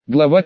Глава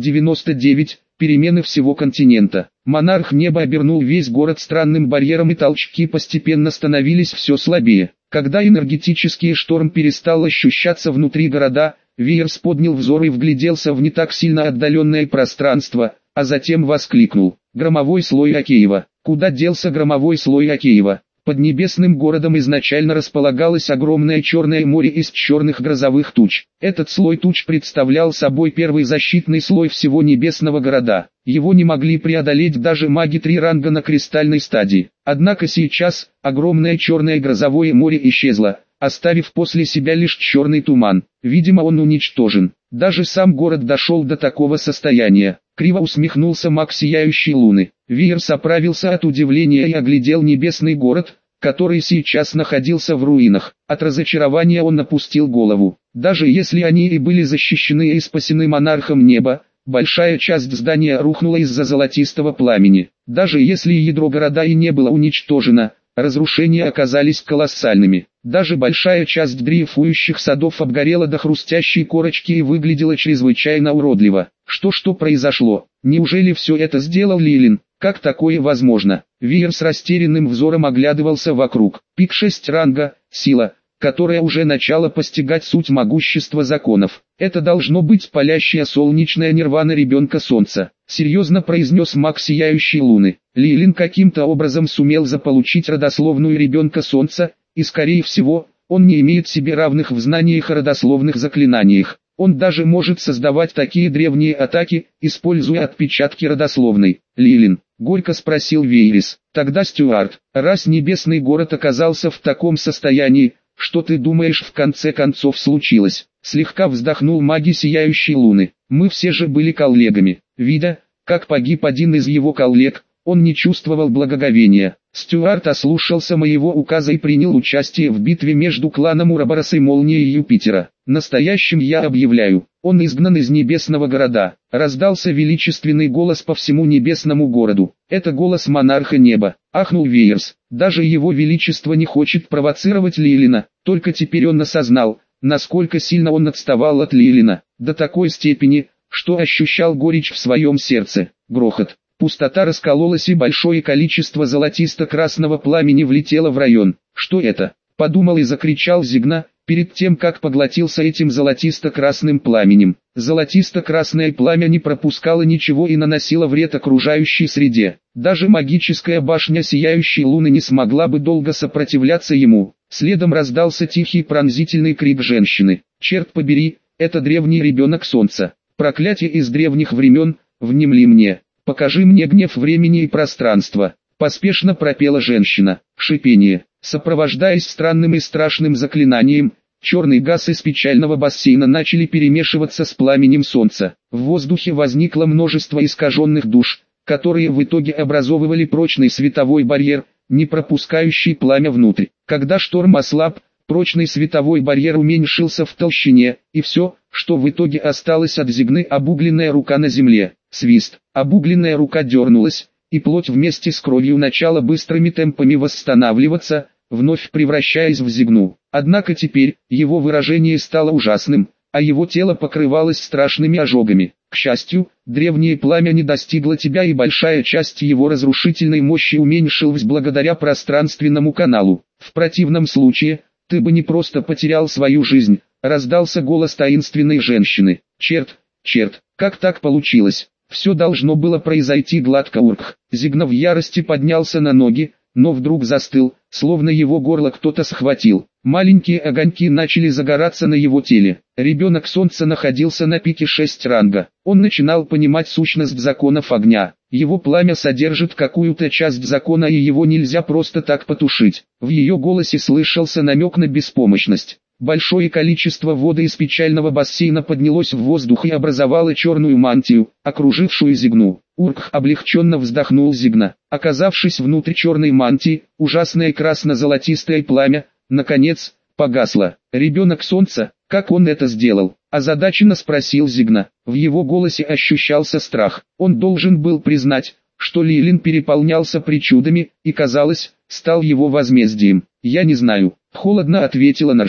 599. Перемены всего континента. Монарх неба обернул весь город странным барьером, и толчки постепенно становились все слабее. Когда энергетический шторм перестал ощущаться внутри города, Виерс поднял взор и вгляделся в не так сильно отдаленное пространство, а затем воскликнул: «Громовой слой Океева! Куда делся громовой слой Океева?» Под небесным городом изначально располагалось огромное черное море из черных грозовых туч. Этот слой туч представлял собой первый защитный слой всего небесного города. Его не могли преодолеть даже маги 3 ранга на кристальной стадии. Однако сейчас огромное черное грозовое море исчезло, оставив после себя лишь черный туман. Видимо, он уничтожен. Даже сам город дошел до такого состояния. Криво усмехнулся маг сияющей луны. Виерс оправился от удивления и оглядел небесный город, который сейчас находился в руинах. От разочарования он опустил голову. Даже если они и были защищены и спасены монархом неба, большая часть здания рухнула из-за золотистого пламени. Даже если ядро города и не было уничтожено, разрушения оказались колоссальными. Даже большая часть дрейфующих садов обгорела до хрустящей корочки и выглядела чрезвычайно уродливо. Что произошло? Неужели все это сделал Лилин? Как такое возможно? Виерс растерянным взором оглядывался вокруг. Пик 6 ранга, сила, которая уже начала постигать суть могущества законов. Это должно быть палящая солнечная нирвана ребенка солнца. Серьезно произнес маг сияющей луны. Лилин каким-то образом сумел заполучить родословную ребенка солнца, и скорее всего, он не имеет себе равных в знаниях о родословных заклинаниях. Он даже может создавать такие древние атаки, используя отпечатки родословной. Лилин, горько спросил Вейрис. Тогда Стюарт, раз небесный город оказался в таком состоянии, что ты думаешь в конце концов случилось? Слегка вздохнул маги сияющей луны. Мы все же были коллегами. Видя, как погиб один из его коллег, он не чувствовал благоговения. Стюарт ослушался моего указа и принял участие в битве между кланом Уробороса и Молнией Юпитера. Настоящим я объявляю, он изгнан из небесного города. Раздался величественный голос по всему небесному городу. Это голос монарха неба. Ахнул Вейерс. Даже его величество не хочет провоцировать Лилина. Только теперь он осознал, насколько сильно он отставал от Лилина. До такой степени, что ощущал горечь в своем сердце. Грохот. Пустота раскололась, и большое количество золотисто-красного пламени влетело в район. «Что это?» – подумал и закричал Зигна, перед тем как поглотился этим золотисто-красным пламенем. Золотисто-красное пламя не пропускало ничего и наносило вред окружающей среде. Даже магическая башня сияющей луны не смогла бы долго сопротивляться ему. Следом раздался тихий пронзительный крик женщины. «Черт побери, это древний ребенок солнца! Проклятие из древних времен, внемли мне! Покажи мне гнев времени и пространства!» Поспешно пропела женщина. Шипение. Сопровождаясь странным и страшным заклинанием, черный газ из печального бассейна начали перемешиваться с пламенем солнца. В воздухе возникло множество искаженных душ, которые в итоге образовывали прочный световой барьер, не пропускающий пламя внутрь. Когда шторм ослаб, прочный световой барьер уменьшился в толщине, и все, что в итоге осталось от Зигны, обугленная рука на земле. Свист. Обугленная рука дернулась, и плоть вместе с кровью начала быстрыми темпами восстанавливаться, вновь превращаясь в Зигну. Однако теперь, его выражение стало ужасным, а его тело покрывалось страшными ожогами. К счастью, древнее пламя не достигло тебя, и большая часть его разрушительной мощи уменьшилась благодаря пространственному каналу. В противном случае, ты бы не просто потерял свою жизнь. Раздался голос таинственной женщины. Черт, как так получилось? Все должно было произойти гладко. Урк. Зигна в ярости поднялся на ноги, но вдруг застыл, словно его горло кто-то схватил. Маленькие огоньки начали загораться на его теле. Ребенок солнца находился на пике 6 ранга. Он начинал понимать сущность законов огня. Его пламя содержит какую-то часть закона, и его нельзя просто так потушить. В ее голосе слышался намек на беспомощность. Большое количество воды из печального бассейна поднялось в воздух и образовало черную мантию, окружившую Зигну. Урк облегченно вздохнул. Зигна, оказавшись внутри черной мантии, ужасное красно-золотистое пламя, наконец, погасло. Ребенок солнца, как он это сделал? Озадаченно спросил Зигна. В его голосе ощущался страх. Он должен был признать, что Лилин переполнялся причудами, и казалось, стал его возмездием. «Я не знаю», — холодно ответила Нарша.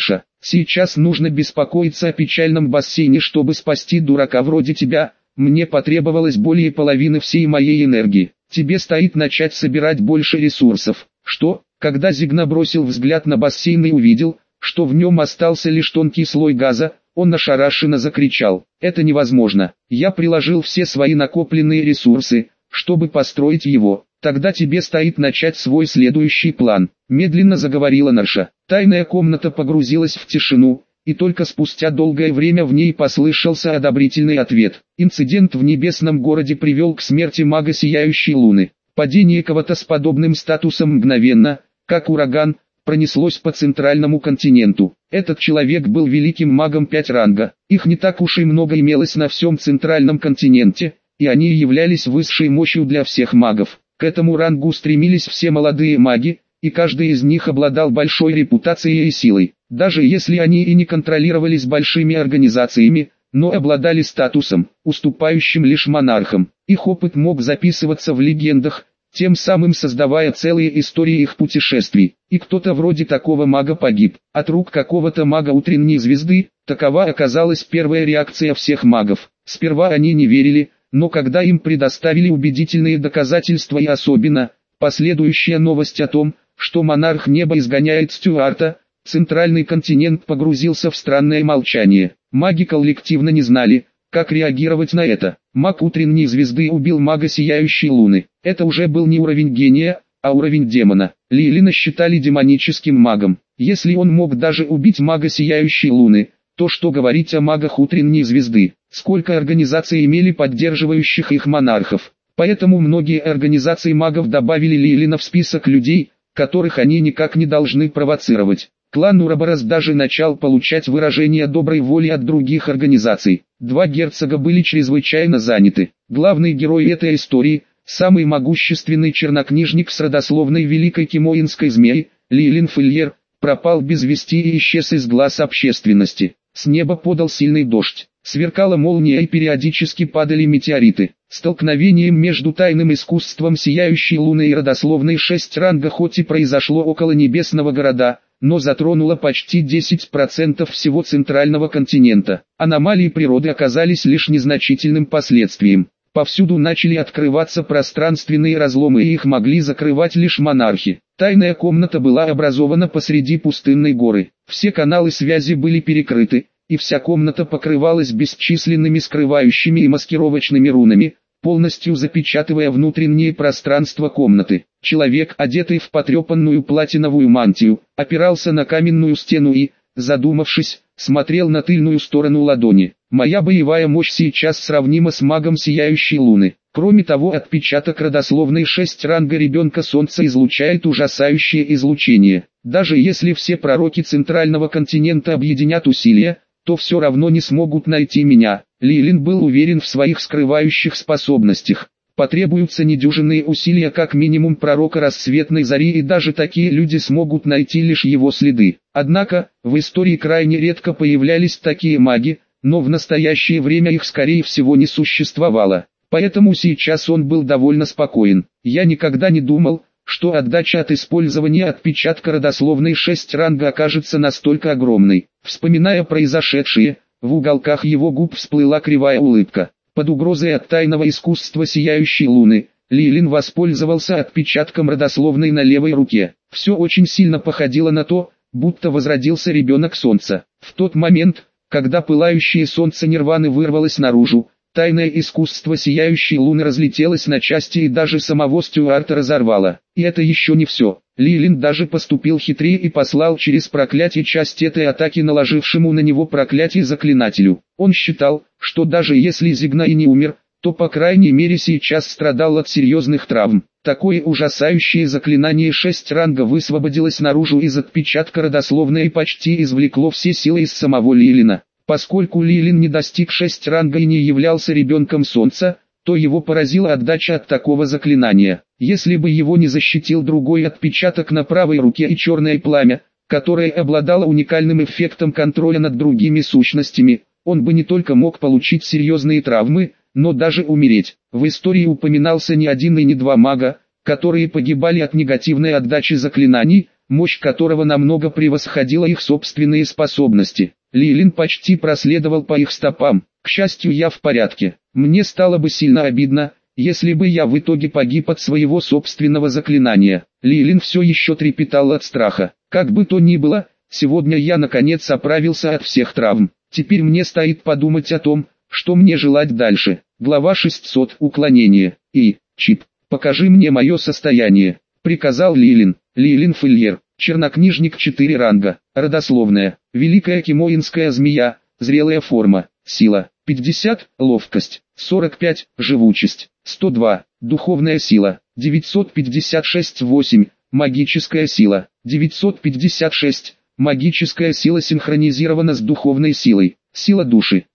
Сейчас нужно беспокоиться о печальном бассейне, чтобы спасти дурака вроде тебя. Мне потребовалось более половины всей моей энергии. Тебе стоит начать собирать больше ресурсов. Что? Когда Зигна бросил взгляд на бассейн и увидел, что в нем остался лишь тонкий слой газа, он ошарашенно закричал: «Это невозможно! Я приложил все свои накопленные ресурсы, чтобы построить его. Тогда тебе стоит начать свой следующий план», — медленно заговорила Нарша. Тайная комната погрузилась в тишину, и только спустя долгое время в ней послышался одобрительный ответ. Инцидент в небесном городе привел к смерти мага Сияющей Луны. Падение кого-то с подобным статусом мгновенно, как ураган, пронеслось по центральному континенту. Этот человек был великим магом 5 ранга. Их не так уж и много имелось на всем центральном континенте, и они являлись высшей мощью для всех магов. К этому рангу стремились все молодые маги, и каждый из них обладал большой репутацией и силой. Даже если они и не контролировались большими организациями, но обладали статусом, уступающим лишь монархам. Их опыт мог записываться в легендах, тем самым создавая целые истории их путешествий. И кто-то вроде такого мага погиб от рук какого-то мага утренней звезды. Такова оказалась первая реакция всех магов. Сперва они не верили, но когда им предоставили убедительные доказательства и особенно последующая новость о том, что монарх неба изгоняет Стюарта, центральный континент погрузился в странное молчание. Маги коллективно не знали, как реагировать на это. Маг утренней звезды убил мага Сияющей Луны. Это уже был не уровень гения, а уровень демона. Лилина считали демоническим магом. Если он мог даже убить мага Сияющей Луны, то что говорить о магах утренней звезды? Сколько организаций имели поддерживающих их монархов? Поэтому многие организации магов добавили Лилина в список людей, которых они никак не должны провоцировать. Клан Ураборос даже начал получать выражения доброй воли от других организаций. 2 герцога были чрезвычайно заняты. Главный герой этой истории, самый могущественный чернокнижник с родословной Великой Кимоинской змеи, Лилин Фильер, пропал без вести и исчез из глаз общественности. С неба подал сильный дождь, сверкала молния и периодически падали метеориты. Столкновением между тайным искусством Сияющей Луны и родословной 6 ранга хоть и произошло около небесного города, но затронуло почти 10% всего центрального континента. Аномалии природы оказались лишь незначительным последствием. Повсюду начали открываться пространственные разломы, и их могли закрывать лишь монархи. Тайная комната была образована посреди пустынной горы. Все каналы связи были перекрыты, и вся комната покрывалась бесчисленными скрывающими и маскировочными рунами, полностью запечатывая внутреннее пространство комнаты. Человек, одетый в потрепанную платиновую мантию, опирался на каменную стену и, задумавшись, смотрел на тыльную сторону ладони. «Моя боевая мощь сейчас сравнима с магом Сияющей Луны. Кроме того, отпечаток родословной 6 ранга ребенка Солнца излучает ужасающее излучение. Даже если все пророки центрального континента объединят усилия, то все равно не смогут найти меня». Лилин был уверен в своих скрывающих способностях. Потребуются недюжинные усилия как минимум пророка рассветной зари, и даже такие люди смогут найти лишь его следы. Однако, в истории крайне редко появлялись такие маги, но в настоящее время их скорее всего не существовало. Поэтому сейчас он был довольно спокоен. «Я никогда не думал, что отдача от использования отпечатка родословной 6 ранга окажется настолько огромной». Вспоминая произошедшее, в уголках его губ всплыла кривая улыбка. Под угрозой от тайного искусства Сияющей Луны, Лилин воспользовался отпечатком родословной на левой руке. Все очень сильно походило на то, будто возродился ребенок Солнца. В тот момент, когда пылающее солнце Нирваны вырвалось наружу, тайное искусство Сияющей Луны разлетелось на части и даже самого Стюарта разорвало. И это еще не все. Лилин даже поступил хитрее и послал через проклятие часть этой атаки наложившему на него проклятие заклинателю. Он считал, что даже если Зигна и не умер, то по крайней мере сейчас страдал от серьезных травм. Такое ужасающее заклинание 6 ранга высвободилось наружу из отпечатка родословной и почти извлекло все силы из самого Лилина. Поскольку Лилин не достиг 6 ранга и не являлся ребенком Солнца, то его поразила отдача от такого заклинания. Если бы его не защитил другой отпечаток на правой руке и черное пламя, которое обладало уникальным эффектом контроля над другими сущностями, он бы не только мог получить серьезные травмы, но даже умереть. В истории упоминался не один и не 2 мага, которые погибали от негативной отдачи заклинаний, мощь которого намного превосходила их собственные способности. Лилин почти проследовал по их стопам. К счастью, я в порядке. Мне стало бы сильно обидно, если бы я в итоге погиб от своего собственного заклинания. Лилин все еще трепетал от страха. Как бы то ни было, сегодня я наконец оправился от всех травм. Теперь мне стоит подумать о том, что мне желать дальше. Глава 600. Уклонение. Чип, покажи мне мое состояние, приказал Лилин. Лилин Фильер, чернокнижник 4 ранга, родословная, великая кимоинская змея, зрелая форма, сила, 50, ловкость, 45, живучесть, 102, духовная сила, 956-8, магическая сила, 956, магическая сила синхронизирована с духовной силой, сила души,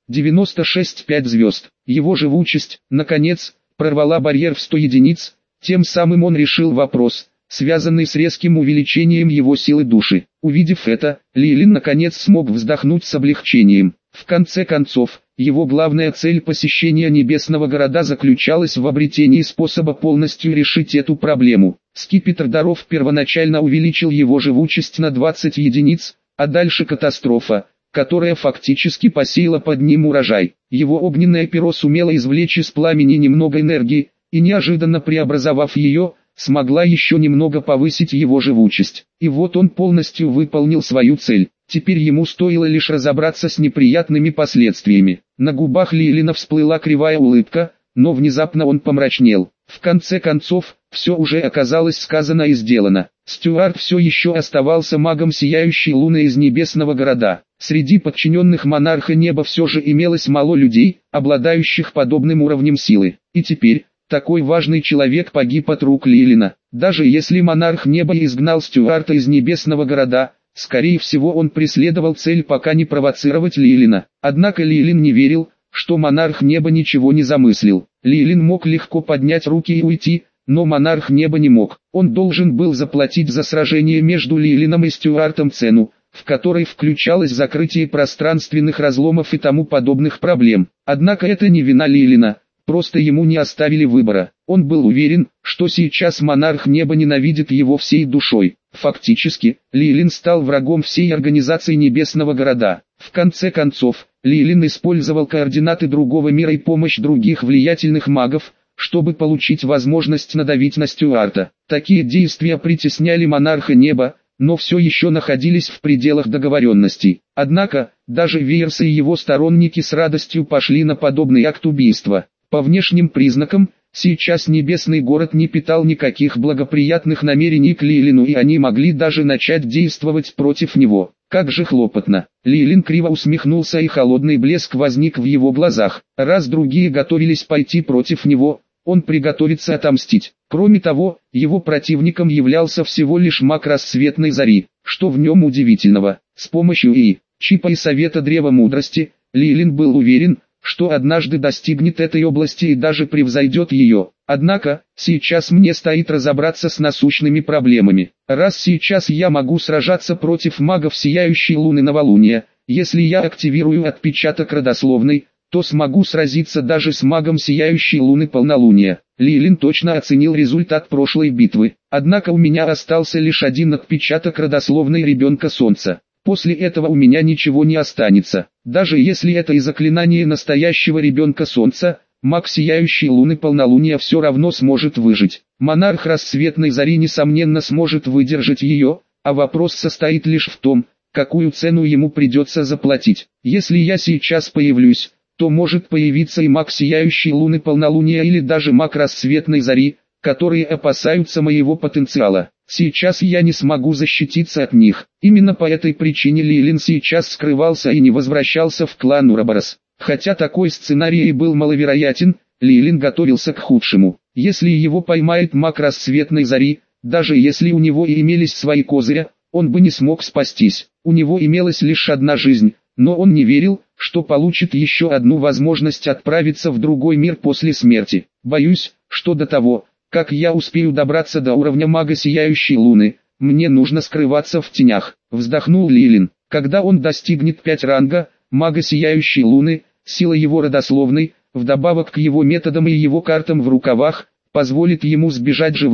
96-5 звезд, его живучесть, наконец, прорвала барьер в 100 единиц, тем самым он решил вопрос, связанный с резким увеличением его силы души. Увидев это, Лилин наконец смог вздохнуть с облегчением. В конце концов, его главная цель посещения Небесного Города заключалась в обретении способа полностью решить эту проблему. Скипетр даров первоначально увеличил его живучесть на 20 единиц, а дальше катастрофа, которая фактически посеяла под ним урожай. Его огненное перо сумело извлечь из пламени немного энергии, и неожиданно преобразовав ее, смогла еще немного повысить его живучесть. И вот он полностью выполнил свою цель. Теперь ему стоило лишь разобраться с неприятными последствиями. На губах Лилина всплыла кривая улыбка, но внезапно он помрачнел. В конце концов, все уже оказалось сказано и сделано. Стюарт все еще оставался магом Сияющей Луны из Небесного Города. Среди подчиненных монарха неба все же имелось мало людей, обладающих подобным уровнем силы. И теперь, такой важный человек погиб от рук Лилина. Даже если монарх неба изгнал Стюарта из Небесного Города, скорее всего он преследовал цель пока не провоцировать Лилина. Однако Лилин не верил, что монарх неба ничего не замыслил. Лилин мог легко поднять руки и уйти, но монарх неба не мог. Он должен был заплатить за сражение между Лилином и Стюартом цену, в которой включалось закрытие пространственных разломов и тому подобных проблем. Однако это не вина Лилина. Просто ему не оставили выбора. Он был уверен, что сейчас монарх неба ненавидит его всей душой. Фактически, Лилин стал врагом всей организации Небесного Города. В конце концов, Лилин использовал координаты другого мира и помощь других влиятельных магов, чтобы получить возможность надавить на Стюарта. Такие действия притесняли монарха неба, но все еще находились в пределах договоренностей. Однако, даже Вейерс и его сторонники с радостью пошли на подобный акт убийства. По внешним признакам, сейчас Небесный город не питал никаких благоприятных намерений к Лилину, и они могли даже начать действовать против него. Как же хлопотно. Лилин криво усмехнулся, и холодный блеск возник в его глазах. Раз другие готовились пойти против него, он приготовится отомстить. Кроме того, его противником являлся всего лишь маг Рассветной Зари. Что в нем удивительного? С помощью чипа и Совета Древа Мудрости, Лилин был уверен, что однажды достигнет этой области и даже превзойдет ее. Однако, сейчас мне стоит разобраться с насущными проблемами. Раз сейчас я могу сражаться против магов Сияющей Луны Новолуния, если я активирую отпечаток родословной, то смогу сразиться даже с магом Сияющей Луны Полнолуния. Лилин точно оценил результат прошлой битвы. Однако у меня остался лишь один отпечаток родословной ребенка Солнца. После этого у меня ничего не останется. Даже если это и заклинание настоящего ребенка Солнца, маг Сияющей Луны Полнолуния все равно сможет выжить. Монарх Рассветной Зари несомненно сможет выдержать ее, а вопрос состоит лишь в том, какую цену ему придется заплатить. Если я сейчас появлюсь, то может появиться и маг Сияющей Луны Полнолуния или даже маг Рассветной Зари, которые опасаются моего потенциала. Сейчас я не смогу защититься от них. Именно по этой причине Лилин сейчас скрывался и не возвращался в клан Ураборос. Хотя такой сценарий и был маловероятен, Лилин готовился к худшему. Если его поймает маг Рассветной Зари, даже если у него и имелись свои козыри, он бы не смог спастись. У него имелась лишь одна жизнь, но он не верил, что получит еще одну возможность отправиться в другой мир после смерти. Боюсь, что до того, как я успею добраться до уровня мага Сияющей Луны, мне нужно скрываться в тенях. Вздохнул Лилин. Когда он достигнет 5 ранга, мага Сияющей Луны, сила его родословной, вдобавок к его методам и его картам в рукавах, позволит ему сбежать живым.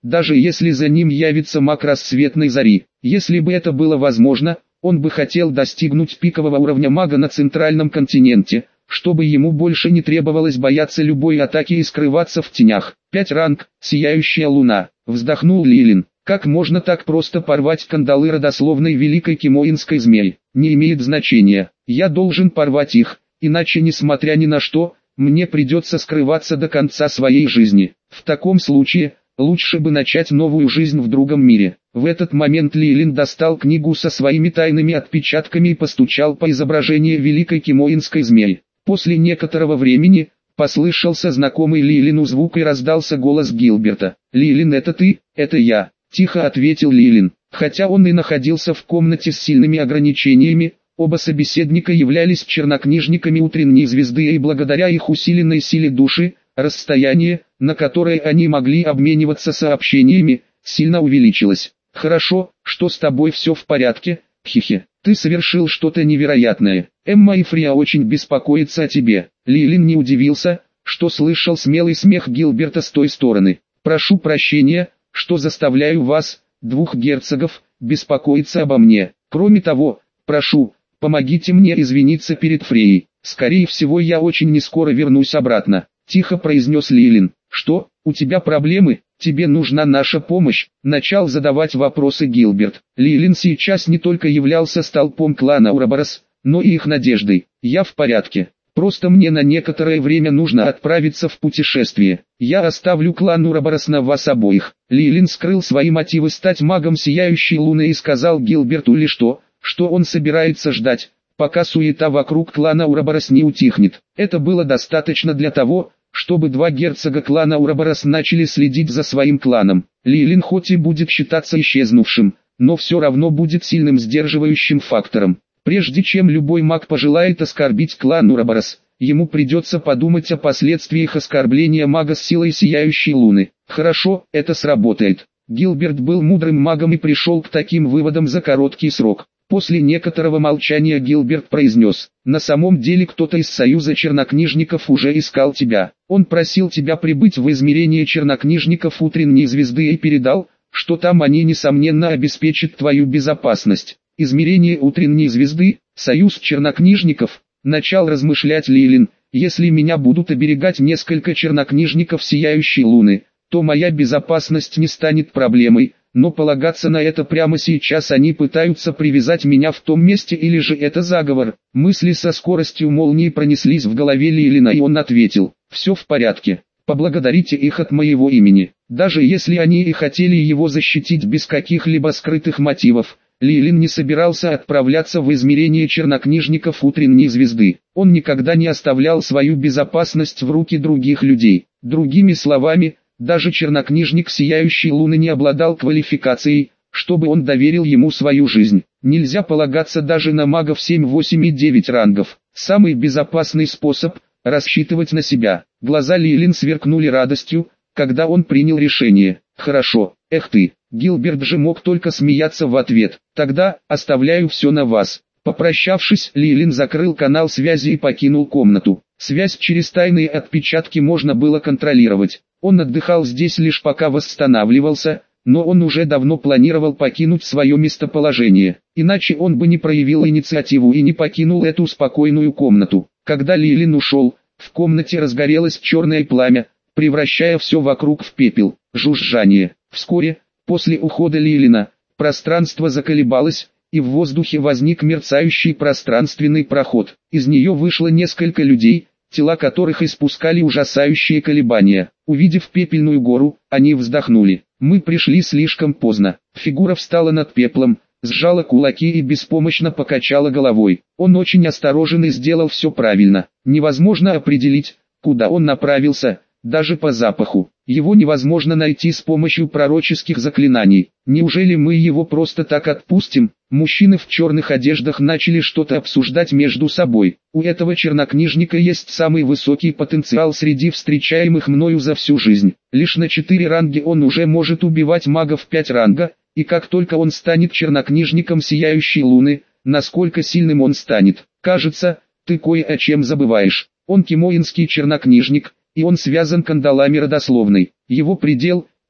даже если за ним явится маг рассветной зари. Если бы это было возможно, он бы хотел достигнуть пикового уровня мага на центральном континенте, чтобы ему больше не требовалось бояться любой атаки и скрываться в тенях. 5 ранг, сияющая луна, вздохнул Лилин. Как можно так просто порвать кандалы родословной великой кимоинской змеи? Не имеет значения, я должен порвать их, иначе несмотря ни на что, мне придется скрываться до конца своей жизни. В таком случае, лучше бы начать новую жизнь в другом мире. В этот момент Лилин достал книгу со своими тайными отпечатками и постучал по изображению великой кимоинской змеи. После некоторого времени, послышался знакомый Лилину звук и раздался голос Гилберта. «Лилин, это ты?» «Это я», — тихо ответил Лилин. Хотя он и находился в комнате с сильными ограничениями, оба собеседника являлись чернокнижниками утренней звезды, и благодаря их усиленной силе души, расстояние, на которое они могли обмениваться сообщениями, сильно увеличилось. «Хорошо, что с тобой все в порядке, хихи. Ты совершил что-то невероятное. Эмма и Фриа очень беспокоятся о тебе». Лилин не удивился, что слышал смелый смех Гилберта с той стороны. «Прошу прощения, что заставляю вас, двух герцогов, беспокоиться обо мне. Кроме того, прошу, помогите мне извиниться перед Фреей. Скорее всего, я очень нескоро вернусь обратно», — тихо произнес Лилин. «Что, у тебя проблемы? Тебе нужна наша помощь?» — начал задавать вопросы Гилберт. Лилин сейчас не только являлся столпом клана Ураборос, но и их надеждой. «Я в порядке. Просто мне на некоторое время нужно отправиться в путешествие. Я оставлю клан Ураборос на вас обоих». Лилин скрыл свои мотивы стать магом сияющей луны и сказал Гилберту лишь то, что он собирается ждать, пока суета вокруг клана Ураборос не утихнет. Это было достаточно для того, чтобы два герцога клана Ураборос начали следить за своим кланом. Лилин хоть и будет считаться исчезнувшим, но все равно будет сильным сдерживающим фактором. Прежде чем любой маг пожелает оскорбить клан Ураборос, ему придется подумать о последствиях оскорбления мага с силой сияющей луны. Хорошо, это сработает. Гилберт был мудрым магом и пришел к таким выводам за короткий срок. После некоторого молчания Гилберт произнес: «На самом деле кто-то из Союза Чернокнижников уже искал тебя. Он просил тебя прибыть в измерение Чернокнижников утренней звезды и передал, что там они несомненно обеспечат твою безопасность». «Измерение утренней звезды, Союз Чернокнижников», — начал размышлять Лилин. «Если меня будут оберегать несколько чернокнижников сияющей луны, то моя безопасность не станет проблемой. Но полагаться на это прямо сейчас они пытаются привязать меня в том месте, или же это заговор?» Мысли со скоростью молнии пронеслись в голове Лилина, и он ответил: «Все в порядке. Поблагодарите их от моего имени». Даже если они и хотели его защитить без каких-либо скрытых мотивов, Лилин не собирался отправляться в измерение чернокнижников утренней звезды. Он никогда не оставлял свою безопасность в руки других людей. Другими словами, даже чернокнижник сияющей луны не обладал квалификацией, чтобы он доверил ему свою жизнь. Нельзя полагаться даже на магов 7, 8 и 9 рангов. Самый безопасный способ – рассчитывать на себя. Глаза Лилин сверкнули радостью, когда он принял решение. «Хорошо, эх ты». Гилберт же мог только смеяться в ответ. «Тогда, оставляю все на вас». Попрощавшись, Лилин закрыл канал связи и покинул комнату. Связь через тайные отпечатки можно было контролировать. Он отдыхал здесь лишь пока восстанавливался, но он уже давно планировал покинуть свое местоположение. Иначе он бы не проявил инициативу и не покинул эту спокойную комнату. Когда Лилин ушел, в комнате разгорелось черное пламя, превращая все вокруг в пепел. Жужжание. Вскоре, после ухода Лилина, пространство заколебалось, и в воздухе возник мерцающий пространственный проход. Из нее вышло несколько людей, тела которых испускали ужасающие колебания. Увидев пепельную гору, они вздохнули. «Мы пришли слишком поздно». Фигура встала над пеплом, сжала кулаки и беспомощно покачала головой. Он очень осторожен и сделал все правильно. Невозможно определить, куда он направился, даже по запаху. Его невозможно найти с помощью пророческих заклинаний. Неужели мы его просто так отпустим? Мужчины в черных одеждах начали что-то обсуждать между собой. У этого чернокнижника есть самый высокий потенциал среди встречаемых мною за всю жизнь. Лишь на 4 ранга он уже может убивать магов 5 ранга, и как только он станет чернокнижником сияющей луны, насколько сильным он станет. Кажется, ты кое о чем забываешь. Он кимоинский чернокнижник, и он связан кандалами родословной. Его предел –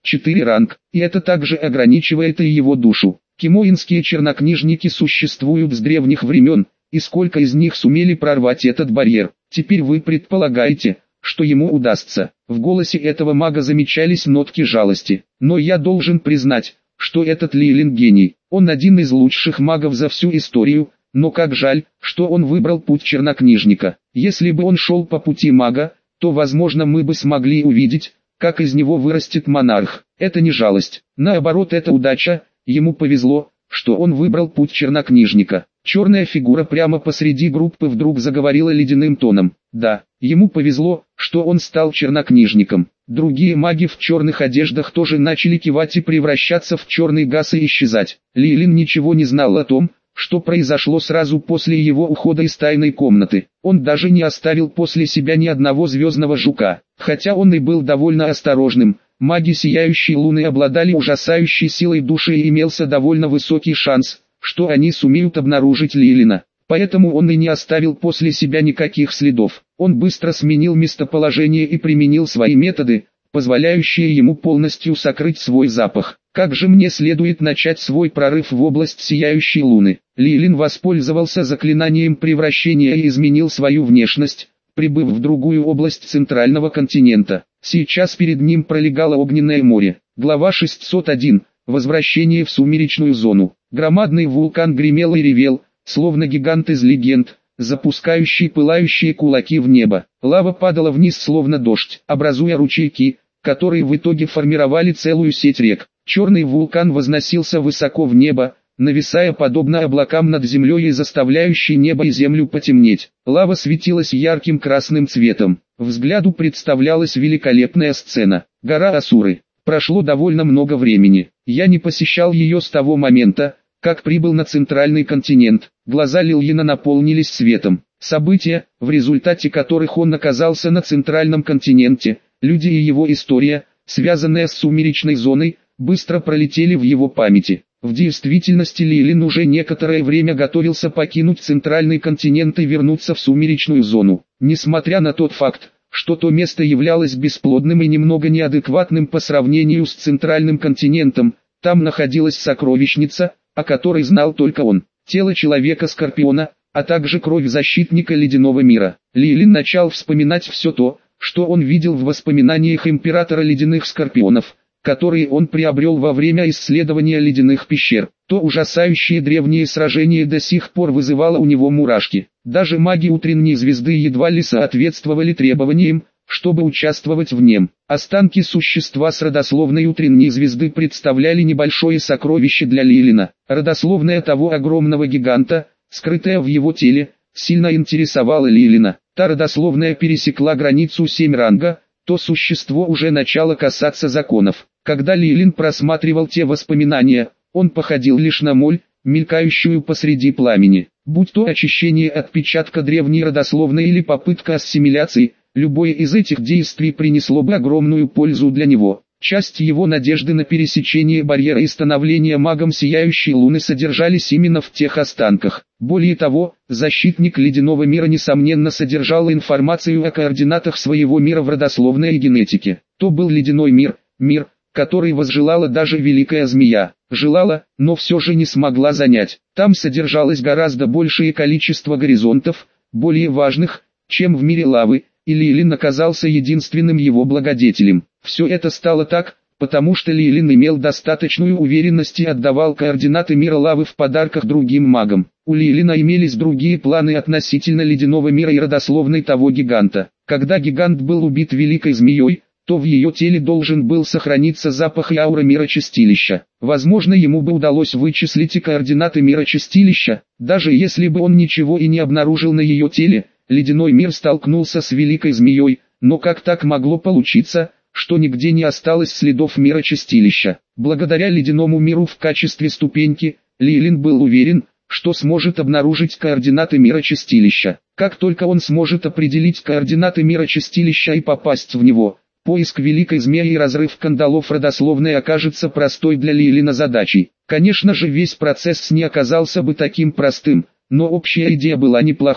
4 ранг, и это также ограничивает и его душу. Кимоинские чернокнижники существуют с древних времен, и сколько из них сумели прорвать этот барьер. Теперь вы предполагаете, что ему удастся. В голосе этого мага замечались нотки жалости. Но я должен признать, что этот Лилин гений. Он один из лучших магов за всю историю, но как жаль, что он выбрал путь чернокнижника. Если бы он шел по пути мага, то возможно мы бы смогли увидеть, как из него вырастет монарх. Это не жалость. Наоборот, это удача. Ему повезло, что он выбрал путь чернокнижника. Черная фигура прямо посреди группы вдруг заговорила ледяным тоном. Да, ему повезло, что он стал чернокнижником. Другие маги в черных одеждах тоже начали кивать и превращаться в черный газ и исчезать. Лилин ничего не знал о том, что произошло сразу после его ухода из тайной комнаты. Он даже не оставил после себя ни одного звездного жука. Хотя он и был довольно осторожным, маги Сияющей Луны обладали ужасающей силой души и имелся довольно высокий шанс, что они сумеют обнаружить Лилина. Поэтому он и не оставил после себя никаких следов. Он быстро сменил местоположение и применил свои методы, позволяющие ему полностью сокрыть свой запах. Как же мне следует начать свой прорыв в область Сияющей Луны? Лилин воспользовался заклинанием превращения и изменил свою внешность, прибыв в другую область центрального континента. Сейчас перед ним пролегало огненное море. Глава 601. Возвращение в сумеречную зону. Громадный вулкан гремел и ревел, словно гигант из легенд, запускающий пылающие кулаки в небо. Лава падала вниз словно дождь, образуя ручейки, которые в итоге формировали целую сеть рек. Черный вулкан возносился высоко в небо, нависая подобно облакам над землей и заставляющий небо и землю потемнеть. Лава светилась ярким красным цветом. Взгляду представлялась великолепная сцена. Гора Асуры. Прошло довольно много времени. Я не посещал ее с того момента, как прибыл на центральный континент. Глаза Лилина наполнились светом. События, в результате которых он оказался на центральном континенте, люди и его история, связанная с сумеречной зоной, быстро пролетели в его памяти. В действительности Лилин уже некоторое время готовился покинуть центральный континент и вернуться в сумеречную зону. Несмотря на тот факт, что то место являлось бесплодным и немного неадекватным по сравнению с центральным континентом, там находилась сокровищница, о которой знал только он. Тело человека-скорпиона, а также кровь защитника ледяного мира. Лилин начал вспоминать все то, что он видел в воспоминаниях императора ледяных скорпионов, которые он приобрел во время исследования ледяных пещер. То ужасающее древнее сражение до сих пор вызывало у него мурашки. Даже маги утренней звезды едва ли соответствовали требованиям, чтобы участвовать в нем. Останки существа с родословной утренней звезды представляли небольшое сокровище для Лилина. Родословная того огромного гиганта, скрытая в его теле, сильно интересовала Лилина. Та родословная пересекла границу 7 ранга, то существо уже начало касаться законов. Когда Лилин просматривал те воспоминания, он походил лишь на моль, мелькающую посреди пламени. Будь то очищение отпечатка древней родословной или попытка ассимиляции, любое из этих действий принесло бы огромную пользу для него. Часть его надежды на пересечение барьера и становление магом Сияющей Луны содержались именно в тех останках. Более того, защитник ледяного мира несомненно содержал информацию о координатах своего мира в родословной и генетике. То был ледяной мир, мир, который возжелала даже Великая Змея. Желала, но все же не смогла занять. Там содержалось гораздо большее количество горизонтов, более важных, чем в мире лавы, и Лилин оказался единственным его благодетелем. Все это стало так, потому что Лилин имел достаточную уверенность и отдавал координаты мира лавы в подарках другим магам. У Лилина имелись другие планы относительно ледяного мира и родословной того гиганта. Когда гигант был убит Великой Змеей, то в ее теле должен был сохраниться запах и аура мира Чистилища. Возможно, ему бы удалось вычислить и координаты мира Чистилища, даже если бы он ничего и не обнаружил на ее теле. Ледяной мир столкнулся с Великой Змеей, но как так могло получиться, что нигде не осталось следов мира Чистилища? Благодаря ледяному миру в качестве ступеньки, Лилин был уверен, что сможет обнаружить координаты мира Чистилища. Как только он сможет определить координаты мира Чистилища и попасть в него, поиск Великой Змеи и разрыв кандалов родословной окажется простой для Лилина задачей. Конечно же, весь процесс не оказался бы таким простым, но общая идея была неплохой.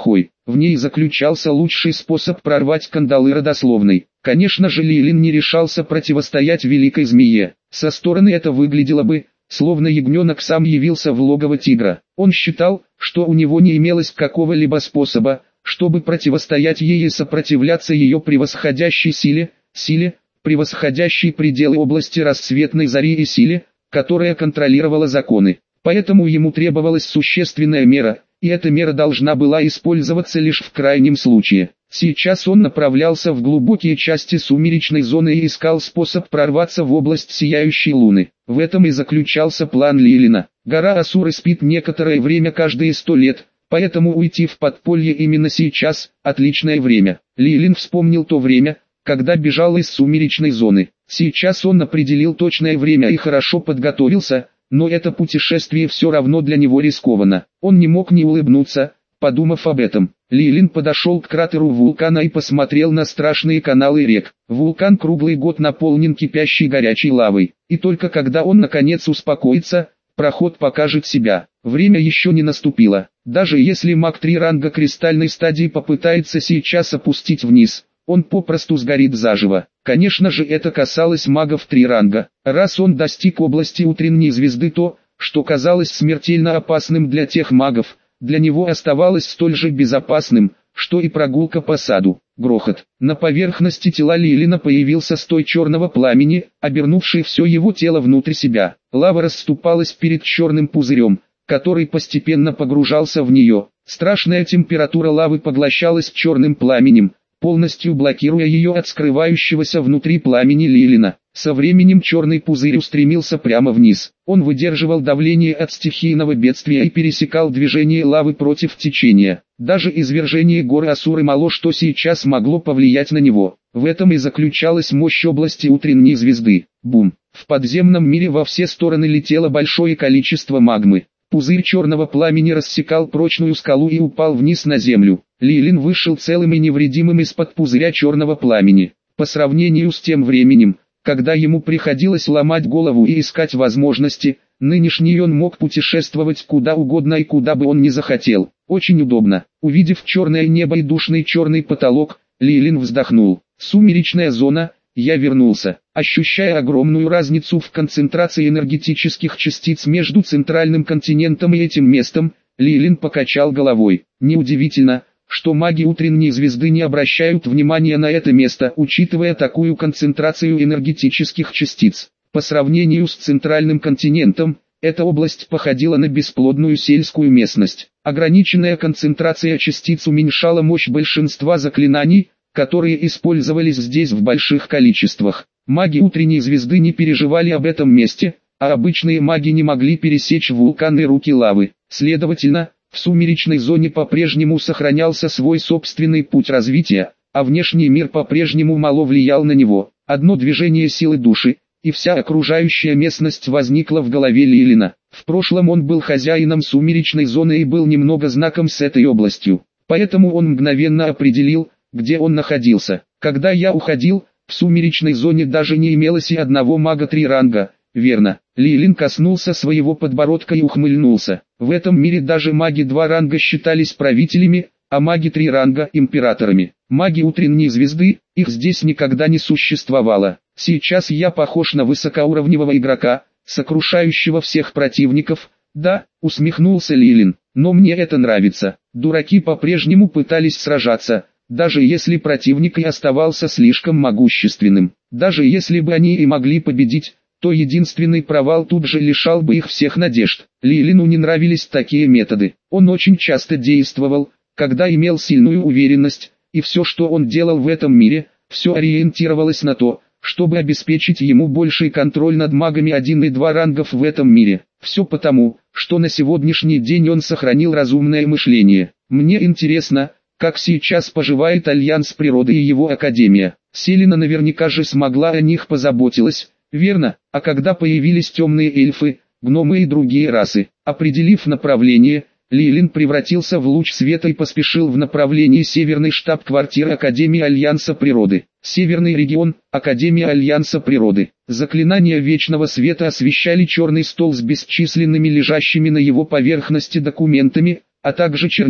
В ней заключался лучший способ прорвать кандалы родословной. Конечно же, Лилин не решался противостоять великой змее. Со стороны это выглядело бы, словно ягненок сам явился в логово тигра. Он считал, что у него не имелось какого-либо способа, чтобы противостоять ей и сопротивляться ее превосходящей силе, превосходящей пределы области рассветной зари и силе, которая контролировала законы. Поэтому ему требовалась существенная мера, и эта мера должна была использоваться лишь в крайнем случае. Сейчас он направлялся в глубокие части сумеречной зоны и искал способ прорваться в область сияющей луны. В этом и заключался план Лилина. Гора Асуры спит некоторое время каждые 100 лет, поэтому уйти в подполье именно сейчас – отличное время. Лилин вспомнил то время, когда бежал из сумеречной зоны. Сейчас он определил точное время и хорошо подготовился, но это путешествие все равно для него рискованно. Он не мог не улыбнуться, подумав об этом. Лилин подошел к кратеру вулкана и посмотрел на страшные каналы рек. Вулкан круглый год наполнен кипящей горячей лавой. И только когда он наконец успокоится, проход покажет себя. Время еще не наступило. Даже если маг 3 ранга кристальной стадии попытается сейчас опустить вниз, он попросту сгорит заживо. Конечно же, это касалось магов 3 ранга. Раз он достиг области утренней звезды, то, что казалось смертельно опасным для тех магов, для него оставалось столь же безопасным, что и прогулка по саду. Грохот. На поверхности тела Лилина появился стой черного пламени, обернувший все его тело внутрь себя. Лава расступалась перед черным пузырем, который постепенно погружался в нее. Страшная температура лавы поглощалась черным пламенем, полностью блокируя ее от скрывающегося внутри пламени Лилина. Со временем черный пузырь устремился прямо вниз. Он выдерживал давление от стихийного бедствия и пересекал движение лавы против течения. Даже извержение горы Асуры мало что сейчас могло повлиять на него. В этом и заключалась мощь области утренней звезды. Бум! В подземном мире во все стороны летело большое количество магмы. Пузырь черного пламени рассекал прочную скалу и упал вниз на землю. Лилин вышел целым и невредимым из-под пузыря черного пламени. По сравнению с тем временем, когда ему приходилось ломать голову и искать возможности, нынешний он мог путешествовать куда угодно и куда бы он ни захотел. Очень удобно. Увидев черное небо и душный черный потолок, Лилин вздохнул. Сумеречная зона, я вернулся. Ощущая огромную разницу в концентрации энергетических частиц между центральным континентом и этим местом, Лилин покачал головой. Неудивительно, что маги утренней звезды не обращают внимания на это место, учитывая такую концентрацию энергетических частиц. По сравнению с центральным континентом, эта область походила на бесплодную сельскую местность. Ограниченная концентрация частиц уменьшала мощь большинства заклинаний, которые использовались здесь в больших количествах. Маги утренней звезды не переживали об этом месте, а обычные маги не могли пересечь вулканы руки лавы. Следовательно, в сумеречной зоне по-прежнему сохранялся свой собственный путь развития, а внешний мир по-прежнему мало влиял на него. Одно движение силы души, и вся окружающая местность возникла в голове Лилина. В прошлом он был хозяином сумеречной зоны и был немного знаком с этой областью, поэтому он мгновенно определил, где он находился. Когда я уходил, в сумеречной зоне даже не имелось и одного мага 3 ранга. Верно. Лилин коснулся своего подбородка и ухмыльнулся. В этом мире даже маги 2 ранга считались правителями, а маги 3 ранга – императорами. Маги утренней звезды, их здесь никогда не существовало. Сейчас я похож на высокоуровневого игрока, сокрушающего всех противников. Да, усмехнулся Лилин, но мне это нравится. Дураки по-прежнему пытались сражаться, даже если противник и оставался слишком могущественным. Даже если бы они и могли победить, то единственный провал тут же лишал бы их всех надежд. Лилину не нравились такие методы. Он очень часто действовал, когда имел сильную уверенность, и все, что он делал в этом мире, все ориентировалось на то, чтобы обеспечить ему больший контроль над магами 1 и 2 рангов в этом мире. Все потому, что на сегодняшний день он сохранил разумное мышление. Мне интересно, как сейчас поживает Альянс Природы и его Академия. Селена наверняка же смогла о них позаботилась. Верно, а когда появились темные эльфы, гномы и другие расы, определив направление, Лилин превратился в луч света и поспешил в направлении северной штаб-квартиры Академии Альянса Природы. Северный регион, Академия Альянса Природы. Заклинания Вечного Света освещали черный стол с бесчисленными лежащими на его поверхности документами, а также чернила,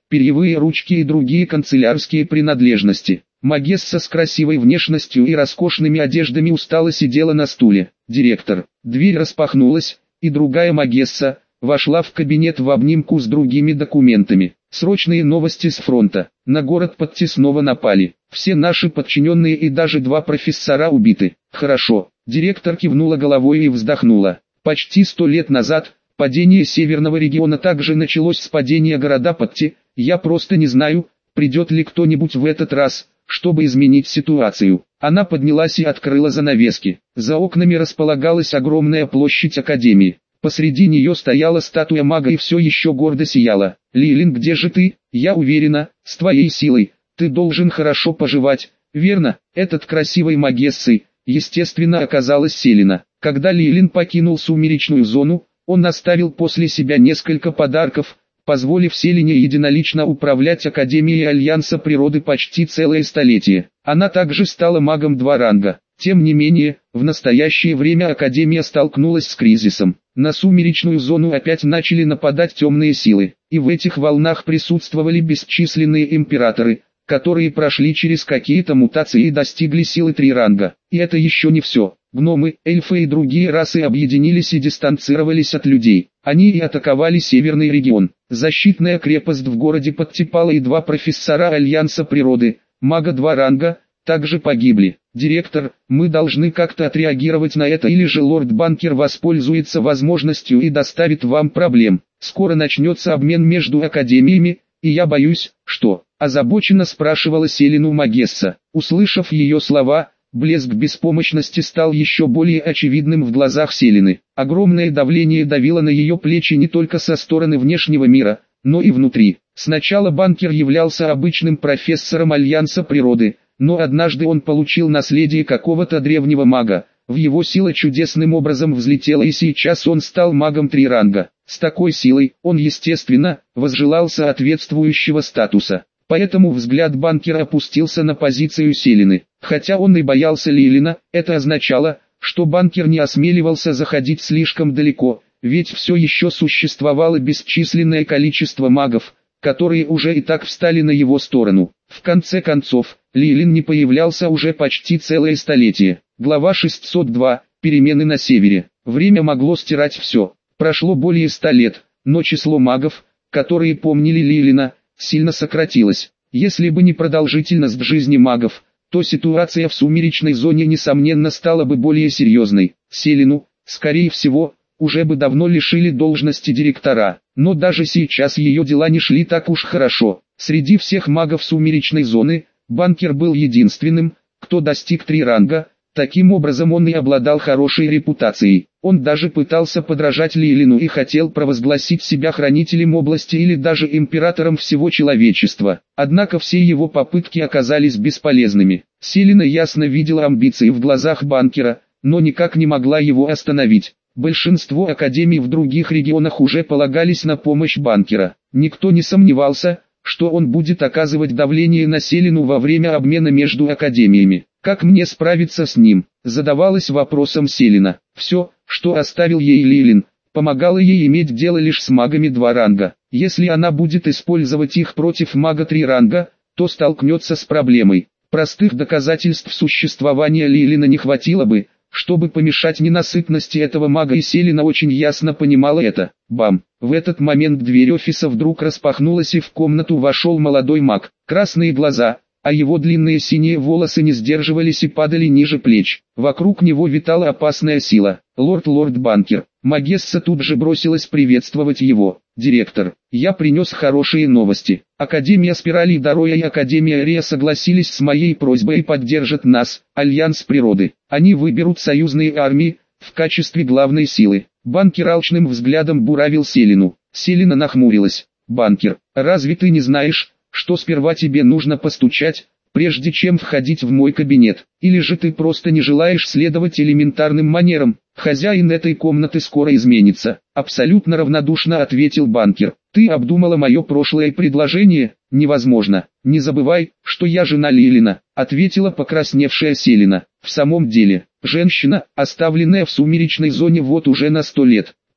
перьевые ручки и другие канцелярские принадлежности. Магесса с красивой внешностью и роскошными одеждами устало сидела на стуле. «Директор». Дверь распахнулась, и другая Магесса вошла в кабинет в обнимку с другими документами. «Срочные новости с фронта. На город Патти снова напали. Все наши подчиненные и даже 2 профессора убиты». «Хорошо». Директор кивнула головой и вздохнула. «Почти 100 лет назад падение северного региона также началось с падения города Патти. Я просто не знаю, придет ли кто-нибудь в этот раз, чтобы изменить ситуацию». Она поднялась и открыла занавески. За окнами располагалась огромная площадь Академии. Посреди нее стояла статуя мага и все еще гордо сияла. «Лилин, где же ты? Я уверена, с твоей силой, ты должен хорошо поживать, верно?» Этот красивой Магессой, естественно, оказалась Селена. Когда Лилин покинул сумеречную зону, он оставил после себя несколько подарков, позволив Селене единолично управлять Академией Альянса Природы почти целое столетие. Она также стала магом 2 ранга. Тем не менее, в настоящее время Академия столкнулась с кризисом. На сумеречную зону опять начали нападать темные силы, и в этих волнах присутствовали бесчисленные императоры, которые прошли через какие-то мутации и достигли силы 3 ранга. И это еще не все. Гномы, эльфы и другие расы объединились и дистанцировались от людей. Они и атаковали северный регион. Защитная крепость в городе Подтипала и 2 профессора Альянса Природы, мага 2 ранга, также погибли. «Директор, мы должны как-то отреагировать на это, или же лорд-банкер воспользуется возможностью и доставит вам проблем. Скоро начнется обмен между академиями, и я боюсь, что...» озабоченно спрашивала Селену Магесса. Услышав ее слова, блеск беспомощности стал еще более очевидным в глазах Селены. Огромное давление давило на ее плечи не только со стороны внешнего мира, но и внутри. Сначала банкер являлся обычным профессором Альянса Природы, но однажды он получил наследие какого-то древнего мага. В его сила чудесным образом взлетела, и сейчас он стал магом 3 ранга. С такой силой он, естественно, возжелал соответствующего статуса. Поэтому взгляд банкера опустился на позицию Селены. Хотя он и боялся Лилина, это означало, что банкер не осмеливался заходить слишком далеко, ведь все еще существовало бесчисленное количество магов, которые уже и так встали на его сторону. В конце концов, Лилин не появлялся уже почти целое столетие. Глава 602. Перемены на севере. Время могло стирать все. Прошло более 100 лет, но число магов, которые помнили Лилина, сильно сократилось. Если бы не продолжительность жизни магов, то ситуация в сумеречной зоне несомненно стала бы более серьезной. Селену, скорее всего, уже бы давно лишили должности директора, но даже сейчас ее дела не шли так уж хорошо. Среди всех магов сумеречной зоны, банкер был единственным, кто достиг 3 ранга. Таким образом он и обладал хорошей репутацией. Он даже пытался подражать Лилину и хотел провозгласить себя хранителем области или даже императором всего человечества. Однако все его попытки оказались бесполезными. Селена ясно видела амбиции в глазах банкера, но никак не могла его остановить. Большинство академий в других регионах уже полагались на помощь банкера. Никто не сомневался, что он будет оказывать давление на Селену во время обмена между академиями. «Как мне справиться с ним?» – задавалась вопросом Селена. Все, что оставил ей Лилин, помогало ей иметь дело лишь с магами 2 ранга. Если она будет использовать их против мага 3 ранга, то столкнется с проблемой. Простых доказательств существования Лилина не хватило бы, чтобы помешать ненасытности этого мага, и Селена очень ясно понимала это. Бам! В этот момент дверь офиса вдруг распахнулась, и в комнату вошел молодой маг. Красные глаза, а его длинные синие волосы не сдерживались и падали ниже плеч. Вокруг него витала опасная сила. Лорд-банкер. Магесса тут же бросилась приветствовать его. «Директор, я принес хорошие новости. Академия Спирали Дороя и Академия Рея согласились с моей просьбой и поддержат нас, Альянс Природы. Они выберут союзные армии в качестве главной силы». Банкер алчным взглядом буравил Селену. Селена нахмурилась. «Банкер, разве ты не знаешь, что сперва тебе нужно постучать, прежде чем входить в мой кабинет? Или же ты просто не желаешь следовать элементарным манерам? Хозяин этой комнаты скоро изменится», — абсолютно равнодушно ответил банкер. «Ты обдумала мое прошлое предложение? Невозможно. Не забывай, что я жена Лилина», — ответила покрасневшая Селена. В самом деле, женщина, оставленная в сумеречной зоне вот уже на 100 лет,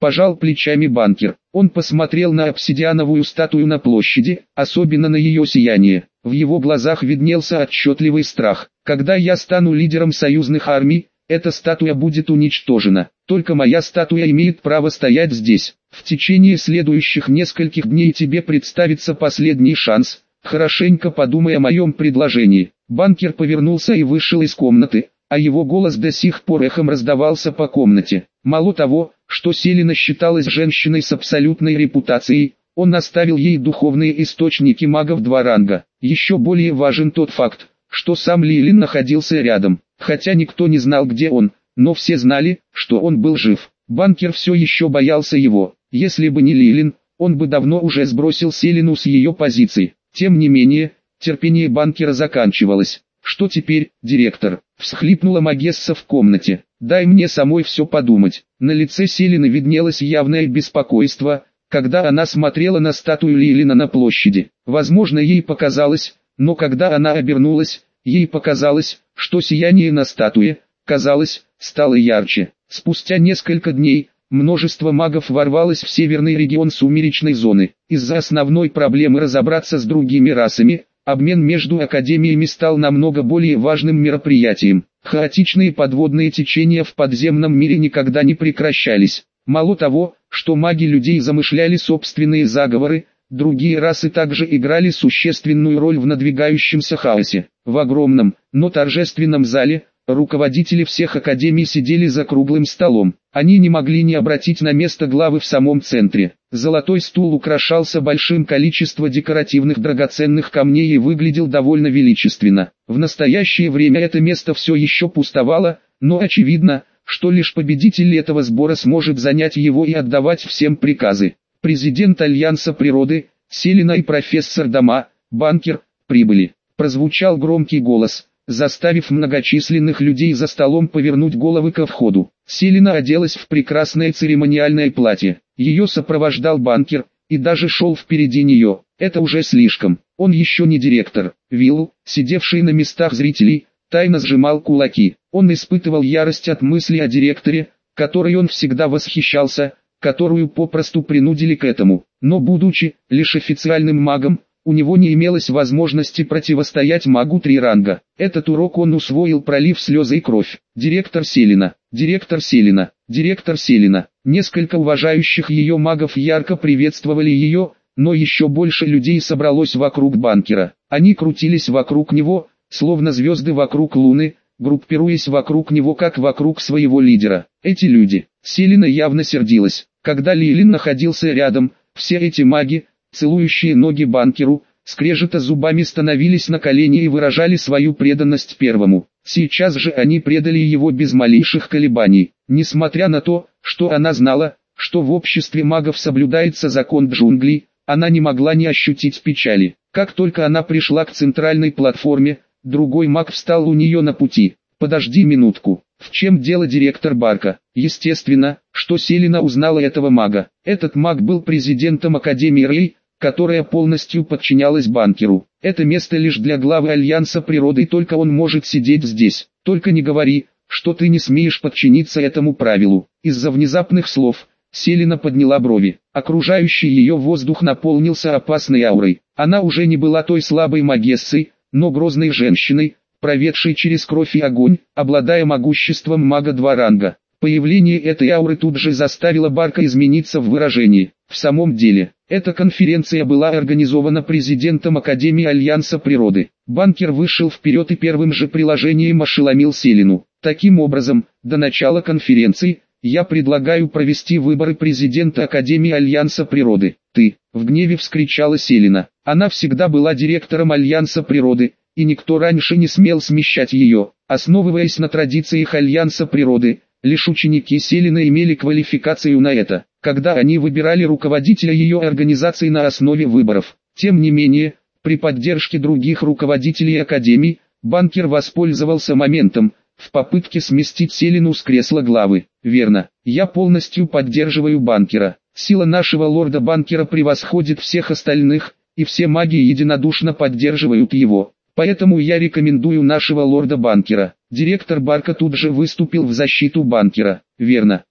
Пожал плечами банкир. Он посмотрел на обсидиановую статую на площади, особенно на ее сияние. В его глазах виднелся отчетливый страх. Когда я стану лидером союзных армий, эта статуя будет уничтожена. Только моя статуя имеет право стоять здесь. В течение следующих нескольких дней тебе представится последний шанс. Хорошенько подумай о моем предложении. Банкир повернулся и вышел из комнаты, а его голос до сих пор эхом раздавался по комнате. Мало того, что Селена считалась женщиной с абсолютной репутацией, он оставил ей духовные источники магов 2 ранга. Еще более важен тот факт, что сам Лилин находился рядом. Хотя никто не знал, где он, но все знали, что он был жив. Банкир все еще боялся его. Если бы не Лилин, он бы давно уже сбросил Селену с ее позиций. Тем не менее, терпение банкира заканчивалось. «Что теперь, директор?» — всхлипнула Магесса в комнате. «Дай мне самой все подумать». На лице Селены виднелось явное беспокойство, когда она смотрела на статую Лилина на площади. Возможно, ей показалось, но когда она обернулась, ей показалось, что сияние на статуе, казалось, стало ярче. Спустя несколько дней, множество магов ворвалось в северный регион сумеречной зоны. Из-за основной проблемы разобраться с другими расами, обмен между академиями стал намного более важным мероприятием. Хаотичные подводные течения в подземном мире никогда не прекращались. Мало того, что маги людей замышляли собственные заговоры, другие расы также играли существенную роль в надвигающемся хаосе. В огромном, но торжественном зале, руководители всех академий сидели за круглым столом. Они не могли не обратить на место главы в самом центре. Золотой стул украшался большим количеством декоративных драгоценных камней и выглядел довольно величественно. В настоящее время это место все еще пустовало, но очевидно, что лишь победитель этого сбора сможет занять его и отдавать всем приказы. Президент Альянса природы, Селена и профессор Дома, банкир, прибыли. Прозвучал громкий голос, заставив многочисленных людей за столом повернуть головы ко входу. Селена оделась в прекрасное церемониальное платье. Ее сопровождал банкир, и даже шел впереди нее. Это уже слишком. Он еще не директор. Виллу, сидевший на местах зрителей, тайно сжимал кулаки. Он испытывал ярость от мысли о директоре, которой он всегда восхищался, которую попросту принудили к этому. Но будучи лишь официальным магом, у него не имелось возможности противостоять магу 3 ранга. Этот урок он усвоил, пролив слезы и кровь. Директор Селена, директор Селена, директор Селена. Несколько уважающих ее магов ярко приветствовали ее, но еще больше людей собралось вокруг банкира. Они крутились вокруг него, словно звезды вокруг луны, группируясь вокруг него как вокруг своего лидера. Эти люди. Селена явно сердилась. Когда Лилин находился рядом, все эти маги, целующие ноги банкиру, скрежета зубами становились на колени и выражали свою преданность первому. Сейчас же они предали его без малейших колебаний. Несмотря на то, что она знала, что в обществе магов соблюдается закон джунглей, она не могла не ощутить печали. Как только она пришла к центральной платформе, другой маг встал у нее на пути. «Подожди минутку. В чем дело, директор Барка?» Естественно, что Селена узнала этого мага. Этот маг был президентом Академии Рей, которая полностью подчинялась банкиру. Это место лишь для главы Альянса природы, и только он может сидеть здесь. Только не говори, что ты не смеешь подчиниться этому правилу. Из-за внезапных слов, Селена подняла брови. Окружающий ее воздух наполнился опасной аурой. Она уже не была той слабой магессой, но грозной женщиной, проведшей через кровь и огонь, обладая могуществом мага 2 ранга. Появление этой ауры тут же заставило Барка измениться в выражении. В самом деле, эта конференция была организована президентом Академии Альянса природы. Банкир вышел вперед и первым же приложением ошеломил Селену. Таким образом, до начала конференции, я предлагаю провести выборы президента Академии Альянса природы. «Ты!» — в гневе вскричала Селена. Она всегда была директором Альянса природы, и никто раньше не смел смещать ее. Основываясь на традициях Альянса природы, лишь ученики Селены имели квалификацию на это, когда они выбирали руководителя ее организации на основе выборов. Тем не менее, при поддержке других руководителей Академии, банкир воспользовался моментом, в попытке сместить Селену с кресла главы. «Верно, я полностью поддерживаю банкира. Сила нашего лорда-банкира превосходит всех остальных, и все маги единодушно поддерживают его. Поэтому я рекомендую нашего лорда-банкира». Директор Барка тут же выступил в защиту банкира. «Верно,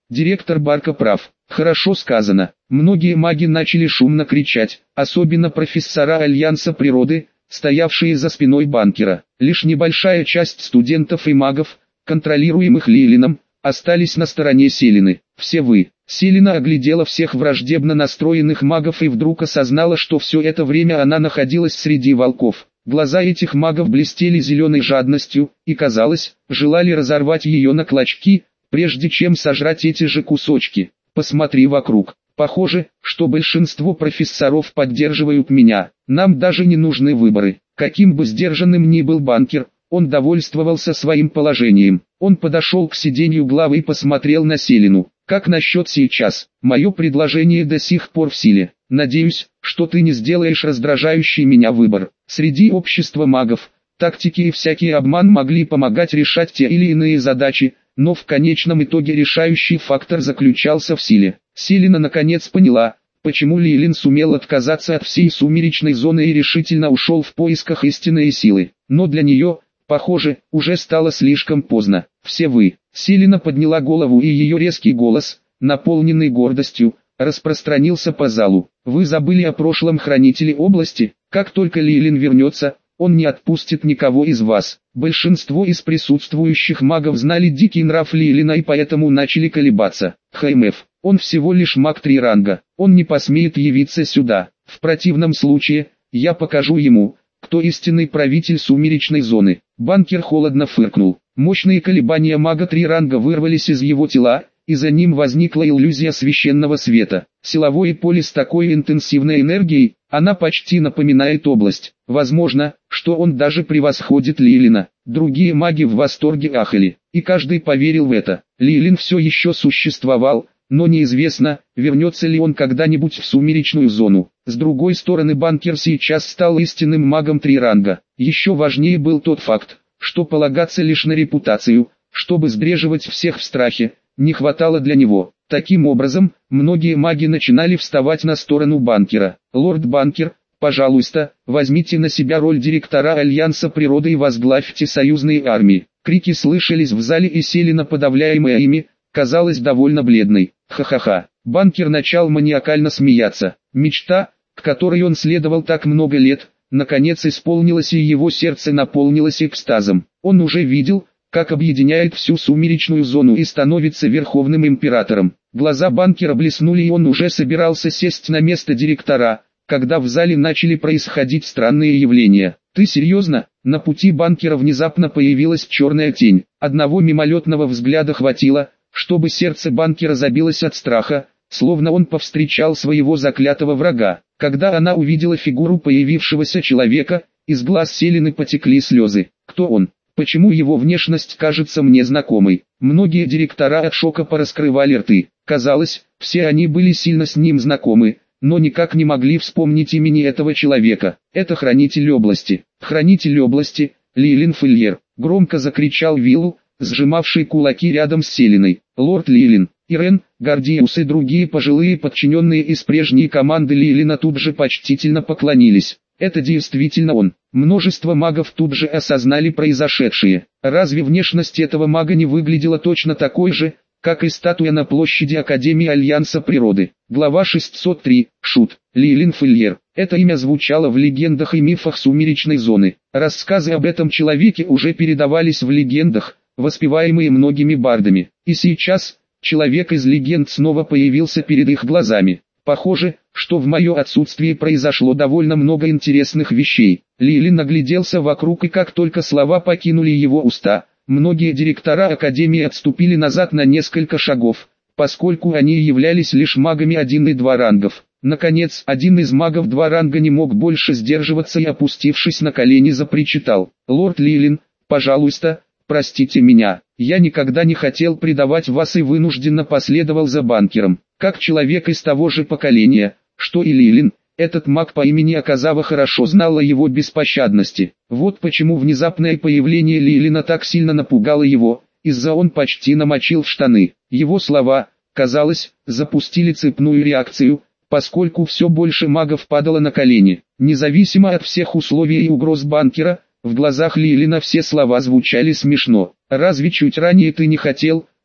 Директор Барка прав. Хорошо сказано. Многие маги начали шумно кричать, особенно профессора Альянса природы, стоявшие за спиной банкера. Лишь небольшая часть студентов и магов, контролируемых Лилином, остались на стороне Селины. Все вы. Селина оглядела всех враждебно настроенных магов и вдруг осознала, что все это время она находилась среди волков. Глаза этих магов блестели зеленой жадностью, и казалось, желали разорвать ее на клочки, прежде чем сожрать эти же кусочки. Посмотри вокруг. Похоже, что большинство профессоров поддерживают меня. Нам даже не нужны выборы. Каким бы сдержанным ни был банкер, он довольствовался своим положением. Он подошел к сиденью главы и посмотрел на Селину. Как насчет сейчас? Мое предложение до сих пор в силе. Надеюсь, что ты не сделаешь раздражающий меня выбор. Среди общества магов, тактики и всякий обман могли помогать решать те или иные задачи, но в конечном итоге решающий фактор заключался в силе. Селина наконец поняла, почему Лилин сумел отказаться от всей сумеречной зоны и решительно ушел в поисках истинной силы. Но для нее, похоже, уже стало слишком поздно. Все вы. Селина подняла голову, и ее резкий голос, наполненный гордостью, распространился по залу. Вы забыли о прошлом хранителе области? Как только Лилин вернется, он не отпустит никого из вас. Большинство из присутствующих магов знали дикий нрав Лилина и поэтому начали колебаться. ХМФ, он всего лишь маг 3 ранга, он не посмеет явиться сюда. В противном случае, я покажу ему, кто истинный правитель сумеречной зоны. Банкер холодно фыркнул. Мощные колебания мага 3 ранга вырвались из его тела, и за ним возникла иллюзия священного света. Силовое поле с такой интенсивной энергией, она почти напоминает область. Возможно, что он даже превосходит Лилина. Другие маги в восторге ахали, и каждый поверил в это. Лилин все еще существовал, но неизвестно, вернется ли он когда-нибудь в сумеречную зону. С другой стороны, банкер сейчас стал истинным магом 3 ранга. Еще важнее был тот факт, что полагаться лишь на репутацию, чтобы сдерживать всех в страхе, не хватало для него. Таким образом, многие маги начинали вставать на сторону банкера. Лорд Банкер, пожалуйста, возьмите на себя роль директора Альянса природы и возглавьте союзные армии. Крики слышались в зале, и Селина, подавляемая ими, казалась довольно бледной. Ха-ха-ха. Банкер начал маниакально смеяться. Мечта, к которой он следовал так много лет, наконец исполнилась, и его сердце наполнилось экстазом. Он уже видел, как объединяет всю сумеречную зону и становится верховным императором. Глаза банкера блеснули, и он уже собирался сесть на место директора, когда в зале начали происходить странные явления. «Ты серьезно?» На пути банкера внезапно появилась черная тень. Одного мимолетного взгляда хватило, чтобы сердце банкера забилось от страха, словно он повстречал своего заклятого врага. Когда она увидела фигуру появившегося человека, из глаз Селины потекли слезы. Кто он? Почему его внешность кажется мне знакомой? Многие директора от шока пораскрывали рты. Казалось, все они были сильно с ним знакомы, но никак не могли вспомнить имени этого человека. Это хранитель области. Хранитель области, Лилин Фильер. Громко закричал Виллу, сжимавший кулаки рядом с Селиной. Лорд Лилин, Ирен, Гордиус и другие пожилые подчиненные из прежней команды Лилина тут же почтительно поклонились. Это действительно он. Множество магов тут же осознали произошедшее. Разве внешность этого мага не выглядела точно такой же, как и статуя на площади Академии Альянса природы? Глава 603. Шут. Лилин Фильер. Это имя звучало в легендах и мифах сумеречной зоны. Рассказы об этом человеке уже передавались в легендах, воспеваемые многими бардами. И сейчас, человек из легенд снова появился перед их глазами. Похоже, что в мое отсутствие произошло довольно много интересных вещей. Лилин нагляделся вокруг, и как только слова покинули его уста, многие директора Академии отступили назад на несколько шагов, поскольку они являлись лишь магами 1 и 2 рангов. Наконец, один из магов 2 ранга не мог больше сдерживаться и, опустившись на колени, запричитал. «Лорд Лилин, пожалуйста, простите меня, я никогда не хотел предавать вас и вынужденно последовал за банкером. Как человек из того же поколения, что и Лилин, этот маг по имени Аказава хорошо знал о его беспощадности. Вот почему внезапное появление Лилина так сильно напугало его, из-за он почти намочил штаны. Его слова, казалось, запустили цепную реакцию, поскольку все больше магов падало на колени. Независимо от всех условий и угроз банкера, в глазах Лилина все слова звучали смешно. «Разве чуть ранее ты не хотел,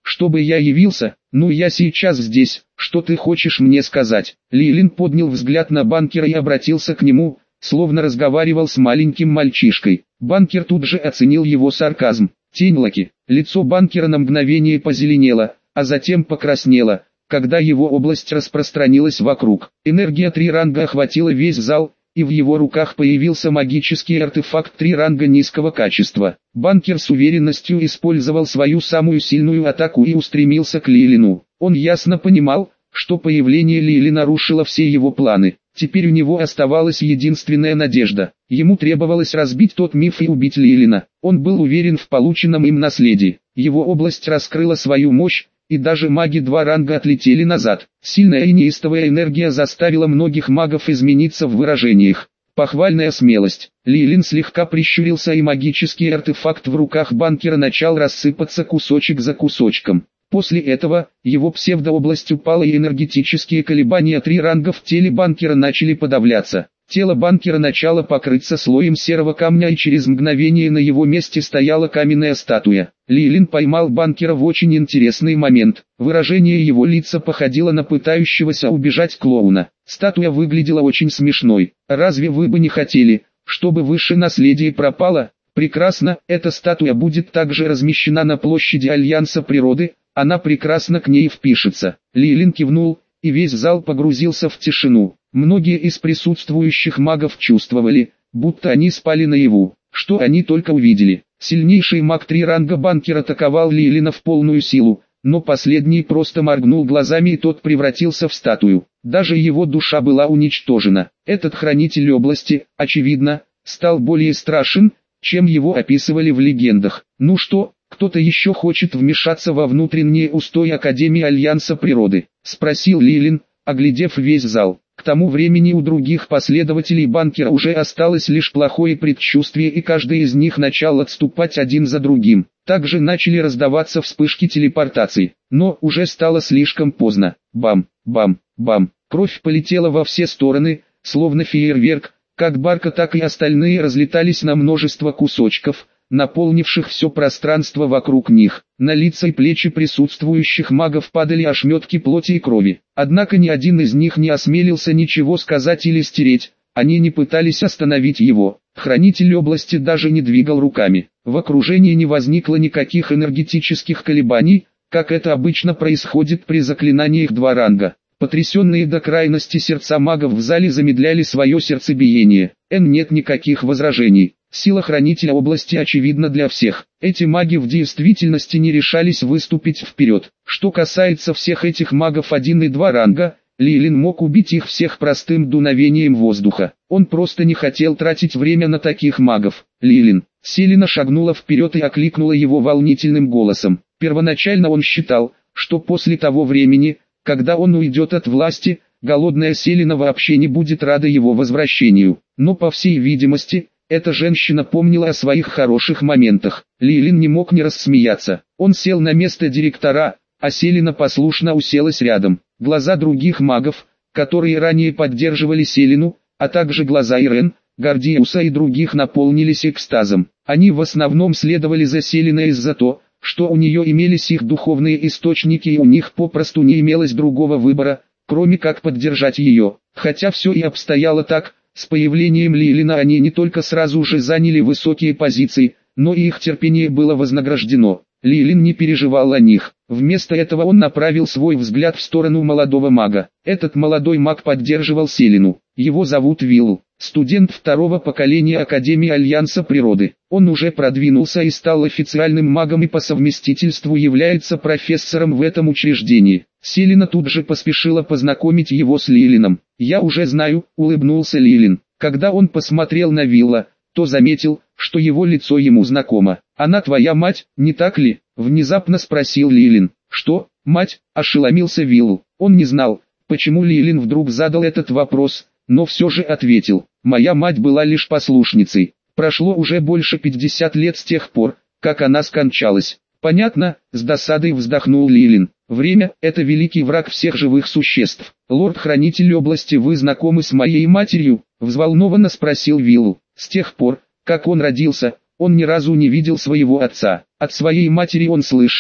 чтобы я явился? Ну я сейчас здесь, что ты хочешь мне сказать? Лилин поднял взгляд на банкера и обратился к нему, словно разговаривал с маленьким мальчишкой. Банкер тут же оценил его сарказм. Тень Локи. Лицо банкера на мгновение позеленело, а затем покраснело, когда его область распространилась вокруг. Энергия 3 ранга охватила весь зал, и в его руках появился магический артефакт 3 ранга низкого качества. Банкер с уверенностью использовал свою самую сильную атаку и устремился к Лилину. Он ясно понимал, что появление Лили нарушило все его планы. Теперь у него оставалась единственная надежда. Ему требовалось разбить тот миф и убить Лилина. Он был уверен в полученном им наследии. Его область раскрыла свою мощь, и даже маги 2 ранга отлетели назад. Сильная и неистовая энергия заставила многих магов измениться в выражениях. Похвальная смелость. Лилин слегка прищурился, и магический артефакт в руках банкера начал рассыпаться кусочек за кусочком. После этого, его псевдообласть упала, и энергетические колебания 3 ранга в теле банкера начали подавляться. Тело банкера начало покрыться слоем серого камня, и через мгновение на его месте стояла каменная статуя. Лилин поймал банкера в очень интересный момент. Выражение его лица походило на пытающегося убежать клоуна. Статуя выглядела очень смешной. «Разве вы бы не хотели, чтобы высшее наследие пропало? Прекрасно, эта статуя будет также размещена на площади Альянса Природы, она прекрасно к ней впишется». Лилин кивнул, и весь зал погрузился в тишину. Многие из присутствующих магов чувствовали, будто они спали наяву. Что они только увидели. Сильнейший маг 3 ранга банкер атаковал Лилина в полную силу, но последний просто моргнул глазами, и тот превратился в статую. Даже его душа была уничтожена. Этот хранитель области, очевидно, стал более страшен, чем его описывали в легендах. «Ну что, кто-то еще хочет вмешаться во внутренние устои Академии Альянса Природы?» — спросил Лилин, оглядев весь зал. К тому времени у других последователей банкера уже осталось лишь плохое предчувствие, и каждый из них начал отступать один за другим. Также начали раздаваться вспышки телепортации. Но уже стало слишком поздно. Бам, бам, бам. Кровь полетела во все стороны, словно фейерверк. Как Барка, так и остальные разлетались на множество кусочков, наполнивших все пространство вокруг них. На лица и плечи присутствующих магов падали ошметки плоти и крови. Однако ни один из них не осмелился ничего сказать или стереть, они не пытались остановить его. Хранитель области даже не двигал руками. В окружении не возникло никаких энергетических колебаний, как это обычно происходит при заклинаниях 2 ранга. Потрясенные до крайности сердца магов в зале замедляли свое сердцебиение. Нет никаких возражений. Сила хранителя области очевидна для всех. Эти маги в действительности не решались выступить вперед. Что касается всех этих магов 1 и 2 ранга, Лилин мог убить их всех простым дуновением воздуха. Он просто не хотел тратить время на таких магов. «Лилин!» Селена шагнула вперед и окликнула его волнительным голосом. Первоначально он считал, что после того времени, когда он уйдет от власти, голодная Селена вообще не будет рада его возвращению. Но по всей видимости, эта женщина помнила о своих хороших моментах. Лилин не мог не рассмеяться. Он сел на место директора, а Селена послушно уселась рядом. Глаза других магов, которые ранее поддерживали Селену, а также глаза Ирен, Гордиуса и других наполнились экстазом. Они в основном следовали за Селеной из-за того, что у нее имелись их духовные источники, и у них попросту не имелось другого выбора, кроме как поддержать ее. Хотя все и обстояло так, с появлением Лилина они не только сразу же заняли высокие позиции, но и их терпение было вознаграждено. Лилин не переживал о них. Вместо этого он направил свой взгляд в сторону молодого мага. Этот молодой маг поддерживал Селену. Его зовут Вилл, студент 2-го поколения Академии Альянса Природы. Он уже продвинулся и стал официальным магом, и по совместительству является профессором в этом учреждении. Селена тут же поспешила познакомить его с Лилином. «Я уже знаю», — улыбнулся Лилин. Когда он посмотрел на Вилла, то заметил, что его лицо ему знакомо. «Она твоя мать, не так ли?» — внезапно спросил Лилин. «Что, мать?» — ошеломился Вилл. Он не знал, почему Лилин вдруг задал этот вопрос, но все же ответил. «Моя мать была лишь послушницей. Прошло уже больше 50 лет с тех пор, как она скончалась». «Понятно», — с досадой вздохнул Лилин. «Время — это великий враг всех живых существ. Лорд-хранитель области, вы знакомы с моей матерью?» — взволнованно спросил Вилл. «С тех пор, как он родился, он ни разу не видел своего отца. От своей матери он слышал,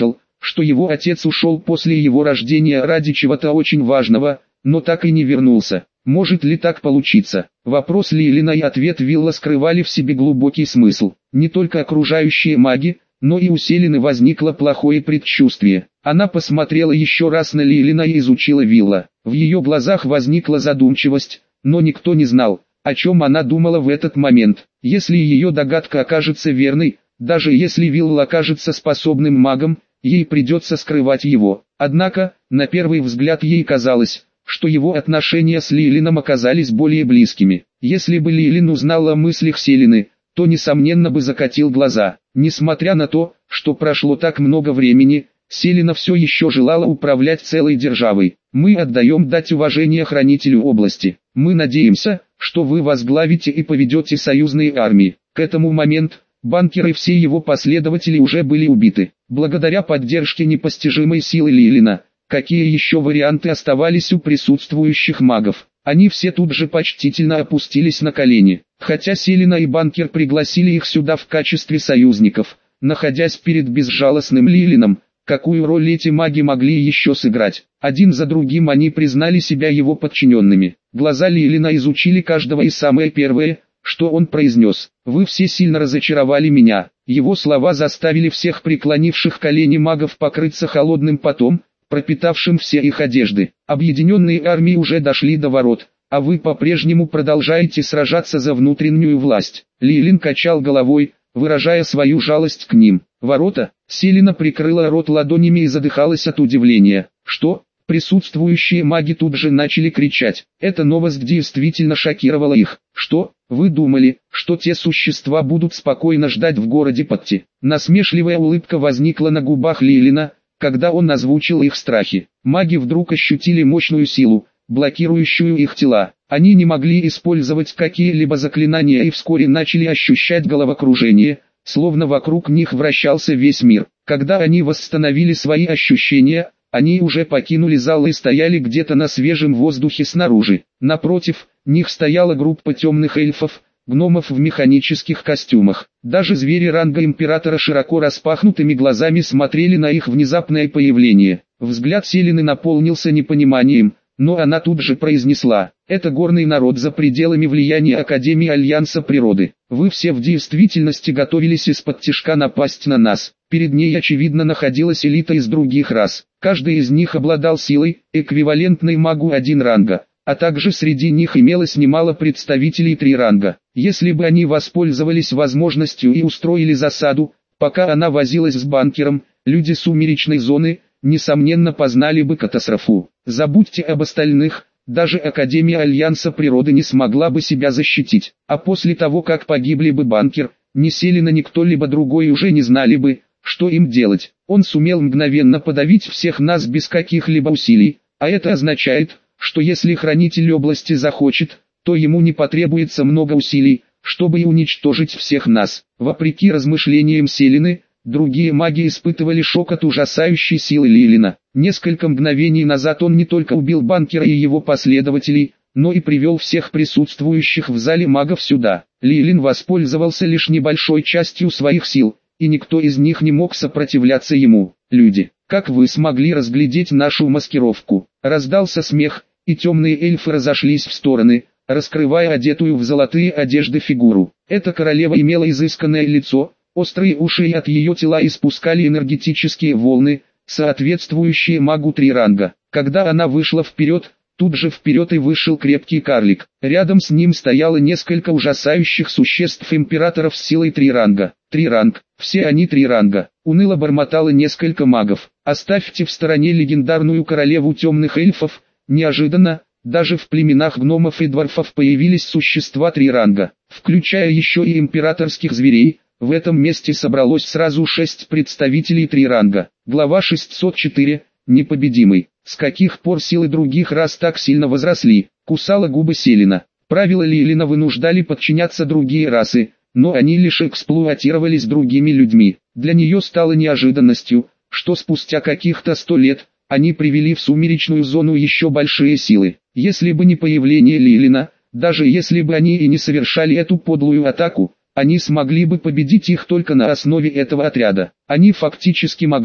что его отец ушел после его рождения ради чего-то очень важного, но так и не вернулся. Может ли так получиться? Вопрос Лилина и ответ Вилла скрывали в себе глубокий смысл. Не только окружающие маги, но и у Селины возникло плохое предчувствие. Она посмотрела еще раз на Лилина и изучила Вилла. В ее глазах возникла задумчивость, но никто не знал, о чем она думала в этот момент. Если ее догадка окажется верной, даже если Вилл окажется способным магом, ей придется скрывать его. Однако, на первый взгляд ей казалось, что его отношения с Лилином оказались более близкими. Если бы Лилин узнал о мыслях Селины, то несомненно бы закатил глаза. Несмотря на то, что прошло так много времени, Селина все еще желала управлять целой державой. Мы отдаем дань уважения хранителю области. Мы надеемся, что вы возглавите и поведете союзные армии. К этому моменту банкир и все его последователи уже были убиты. Благодаря поддержке непостижимой силы Лилина, какие еще варианты оставались у присутствующих магов? Они все тут же почтительно опустились на колени. Хотя Селина и банкир пригласили их сюда в качестве союзников, находясь перед безжалостным Лилином, какую роль эти маги могли еще сыграть? Один за другим они признали себя его подчиненными. Глаза Лилина изучили каждого и самое первое, что он произнес: «Вы все сильно разочаровали меня». Его слова заставили всех преклонивших колени магов покрыться холодным потом, пропитавшим все их одежды. Объединенные армии уже дошли до ворот, а вы по-прежнему продолжаете сражаться за внутреннюю власть. Лилин качал головой, выражая свою жалость к ним. Ворота? Селина прикрыла рот ладонями и задыхалась от удивления. Что? Присутствующие маги тут же начали кричать. Эта новость действительно шокировала их. Что? Вы думали, что те существа будут спокойно ждать в городе Патти? Насмешливая улыбка возникла на губах Лилина, когда он озвучил их страхи. Маги вдруг ощутили мощную силу, блокирующую их тела. Они не могли использовать какие-либо заклинания и вскоре начали ощущать головокружение, словно вокруг них вращался весь мир. Когда они восстановили свои ощущения, они уже покинули зал и стояли где-то на свежем воздухе снаружи. Напротив них стояла группа темных эльфов, гномов в механических костюмах. Даже звери ранга императора широко распахнутыми глазами смотрели на их внезапное появление. Взгляд Селины наполнился непониманием, но она тут же произнесла: «Это горный народ за пределами влияния Академии Альянса Природы. Вы все в действительности готовились из-под тишка напасть на нас». Перед ней очевидно находилась элита из других рас. Каждый из них обладал силой, эквивалентной магу 1 ранга, а также среди них имелось немало представителей 3 ранга. Если бы они воспользовались возможностью и устроили засаду, пока она возилась с банкером, люди сумеречной зоны, несомненно, познали бы катастрофу. Забудьте об остальных, даже Академия Альянса Природы не смогла бы себя защитить. А после того, как погибли бы банкер, ни Селина, ни кто-либо другой уже не знали бы, что им делать. Он сумел мгновенно подавить всех нас без каких-либо усилий, а это означает, что если хранитель области захочет, то ему не потребуется много усилий, чтобы уничтожить всех нас. Вопреки размышлениям Селины, другие маги испытывали шок от ужасающей силы Лилина. Несколько мгновений назад он не только убил банкера и его последователей, но и привел всех присутствующих в зале магов сюда. Лилин воспользовался лишь небольшой частью своих сил, и никто из них не мог сопротивляться ему. «Люди, как вы смогли разглядеть нашу маскировку?» Раздался смех, и темные эльфы разошлись в стороны, раскрывая одетую в золотые одежды фигуру. Эта королева имела изысканное лицо, острые уши, и от ее тела испускали энергетические волны, соответствующие магу 3 ранга. Когда она вышла вперед, тут же вперед и вышел крепкий карлик. Рядом с ним стояло несколько ужасающих существ императоров с силой 3 ранга. 3 ранг, все они 3 ранга. Уныло бормотало несколько магов. Оставьте в стороне легендарную королеву темных эльфов. Неожиданно, даже в племенах гномов и дворфов появились существа 3 ранга, включая еще и императорских зверей. В этом месте собралось сразу 6 представителей 3 ранга. Глава 604. Непобедимый. С каких пор силы других рас так сильно возросли? Кусала губы Селина. Правила Лилина вынуждали подчиняться другие расы, но они лишь эксплуатировались другими людьми. Для нее стало неожиданностью, что спустя каких-то 100 лет, они привели в сумеречную зону еще большие силы. Если бы не появление Лилина, даже если бы они и не совершали эту подлую атаку, они смогли бы победить их только на основе этого отряда. Они фактически могли,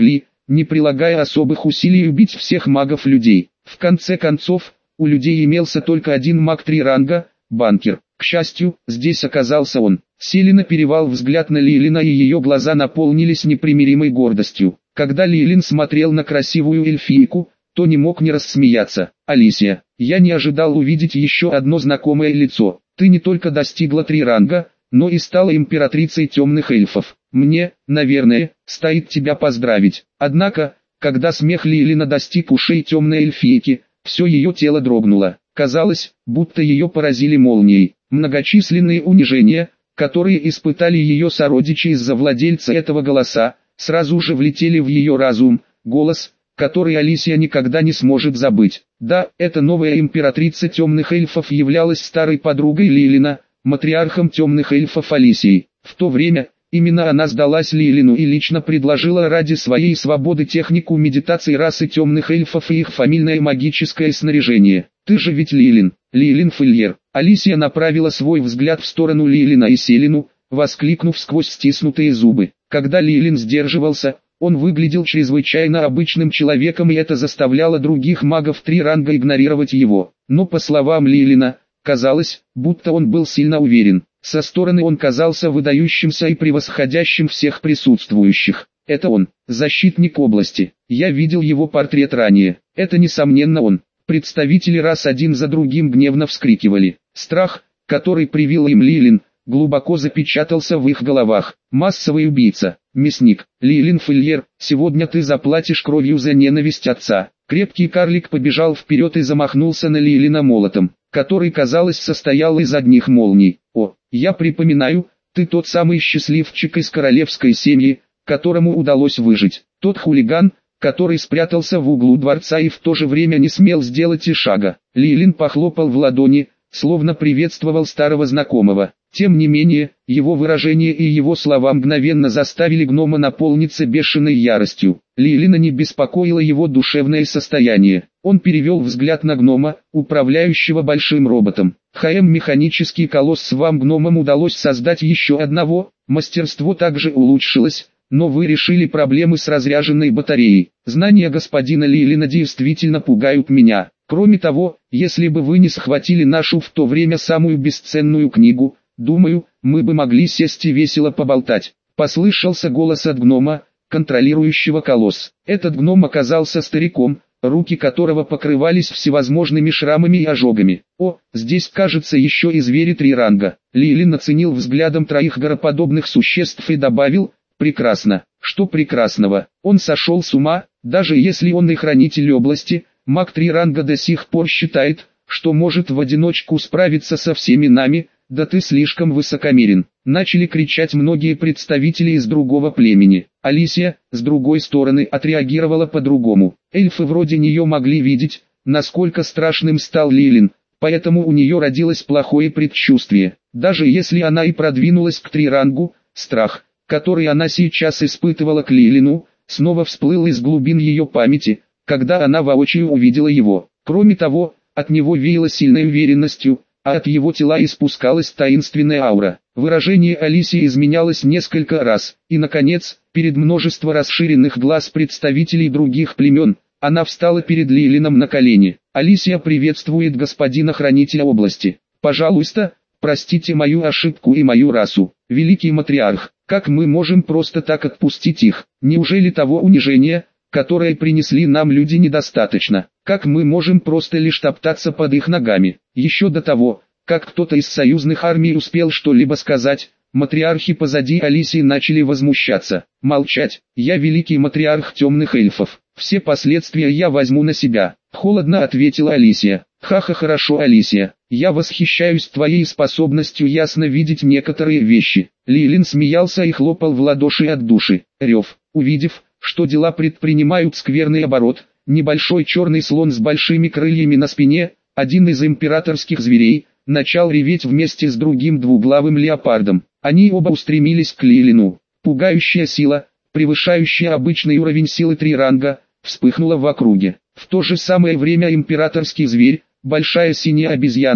не прилагая особых усилий убить всех магов-людей. В конце концов, у людей имелся только один маг 3 ранга – банкер. К счастью, здесь оказался он. Селена перевел взгляд на Лилина, и ее глаза наполнились непримиримой гордостью. Когда Лилин смотрел на красивую эльфийку, то не мог не рассмеяться. «Алисия, я не ожидал увидеть еще одно знакомое лицо. Ты не только достигла 3 ранга, но и стала императрицей темных эльфов. Мне, наверное, стоит тебя поздравить». Однако, когда смех Лилина достиг ушей темной эльфийки, все ее тело дрогнуло. Казалось, будто ее поразили молнией. Многочисленные унижения, которые испытали ее сородичи из-за владельца этого голоса, сразу же влетели в ее разум. Голос, который Алисия никогда не сможет забыть. Да, эта новая императрица темных эльфов являлась старой подругой Лилина, матриархом темных эльфов Алисией. В то время, именно она сдалась Лилину и лично предложила ради своей свободы технику медитации расы темных эльфов и их фамильное магическое снаряжение. «Ты же ведь Лилин, Лилин Фильер». Алисия направила свой взгляд в сторону Лилина и Селену, воскликнув сквозь стиснутые зубы. Когда Лилин сдерживался, он выглядел чрезвычайно обычным человеком, и это заставляло других магов 3 ранга игнорировать его. Но по словам Лилина, казалось, будто он был сильно уверен. Со стороны он казался выдающимся и превосходящим всех присутствующих. Это он, защитник области. Я видел его портрет ранее. Это несомненно он. Представители рас один за другим гневно вскрикивали. Страх, который привил им Лилин, глубоко запечатался в их головах. Массовый убийца, мясник, Лилин Фильер, сегодня ты заплатишь кровью за ненависть отца. Крепкий карлик побежал вперед и замахнулся на Лилина молотом, который, казалось, состоял из одних молний. О, я припоминаю, ты тот самый счастливчик из королевской семьи, которому удалось выжить. Тот хулиган, который спрятался в углу дворца и в то же время не смел сделать и шага. Лилин похлопал в ладони, словно приветствовал старого знакомого. Тем не менее, его выражение и его слова мгновенно заставили гнома наполниться бешеной яростью. Лилина не беспокоило его душевное состояние. Он перевел взгляд на гнома, управляющего большим роботом. Механический колосс, вам гномам удалось создать еще одного, мастерство также улучшилось, но вы решили проблемы с разряженной батареей. Знания господина Лилина действительно пугают меня. Кроме того, если бы вы не схватили нашу в то время самую бесценную книгу, думаю, мы бы могли сесть и весело поболтать. Послышался голос от гнома, контролирующего колосс. Этот гном оказался стариком, руки которого покрывались всевозможными шрамами и ожогами. О, здесь кажется еще и звери 3 ранга. Лилин оценил взглядом 3 гороподобных существ и добавил: прекрасно. Что прекрасного? Он сошел с ума, даже если он и хранитель области. Маг 3 ранга до сих пор считает, что может в одиночку справиться со всеми нами. Да ты слишком высокомерен. Начали кричать многие представители из другого племени. Алисия, с другой стороны, отреагировала по-другому. Эльфы вроде нее могли видеть, насколько страшным стал Лилин, поэтому у нее родилось плохое предчувствие. Даже если она и продвинулась к 3 рангу, страх, который она сейчас испытывала к Лилину, снова всплыл из глубин ее памяти, когда она воочию увидела его. Кроме того, от него веяло сильной уверенностью, а от его тела испускалась таинственная аура. Выражение Алисии изменялось несколько раз, и наконец, перед множеством расширенных глаз представителей других племен, она встала перед Лилином на колени. Алисия приветствует господина хранителя области. Пожалуйста, простите мою ошибку и мою расу. Великий матриарх, как мы можем просто так отпустить их? Неужели того унижения, которое принесли нам люди, недостаточно? Как мы можем просто лишь топтаться под их ногами? Еще до того, как кто-то из союзных армий успел что-либо сказать, матриархи позади Алисии начали возмущаться. Молчать, я великий матриарх темных эльфов. Все последствия я возьму на себя. Холодно ответила Алисия. Ха-ха, хорошо, Алисия. Я восхищаюсь твоей способностью ясно видеть некоторые вещи. Лилин смеялся и хлопал в ладоши от души. Рев, увидев, что дела предпринимают скверный оборот, небольшой черный слон с большими крыльями на спине, один из императорских зверей, начал реветь вместе с другим двуглавым леопардом. Они оба устремились к Лилину. Пугающая сила, превышающая обычный уровень силы 3 ранга, вспыхнула в округе. В то же самое время императорский зверь, большая синяя обезьяна,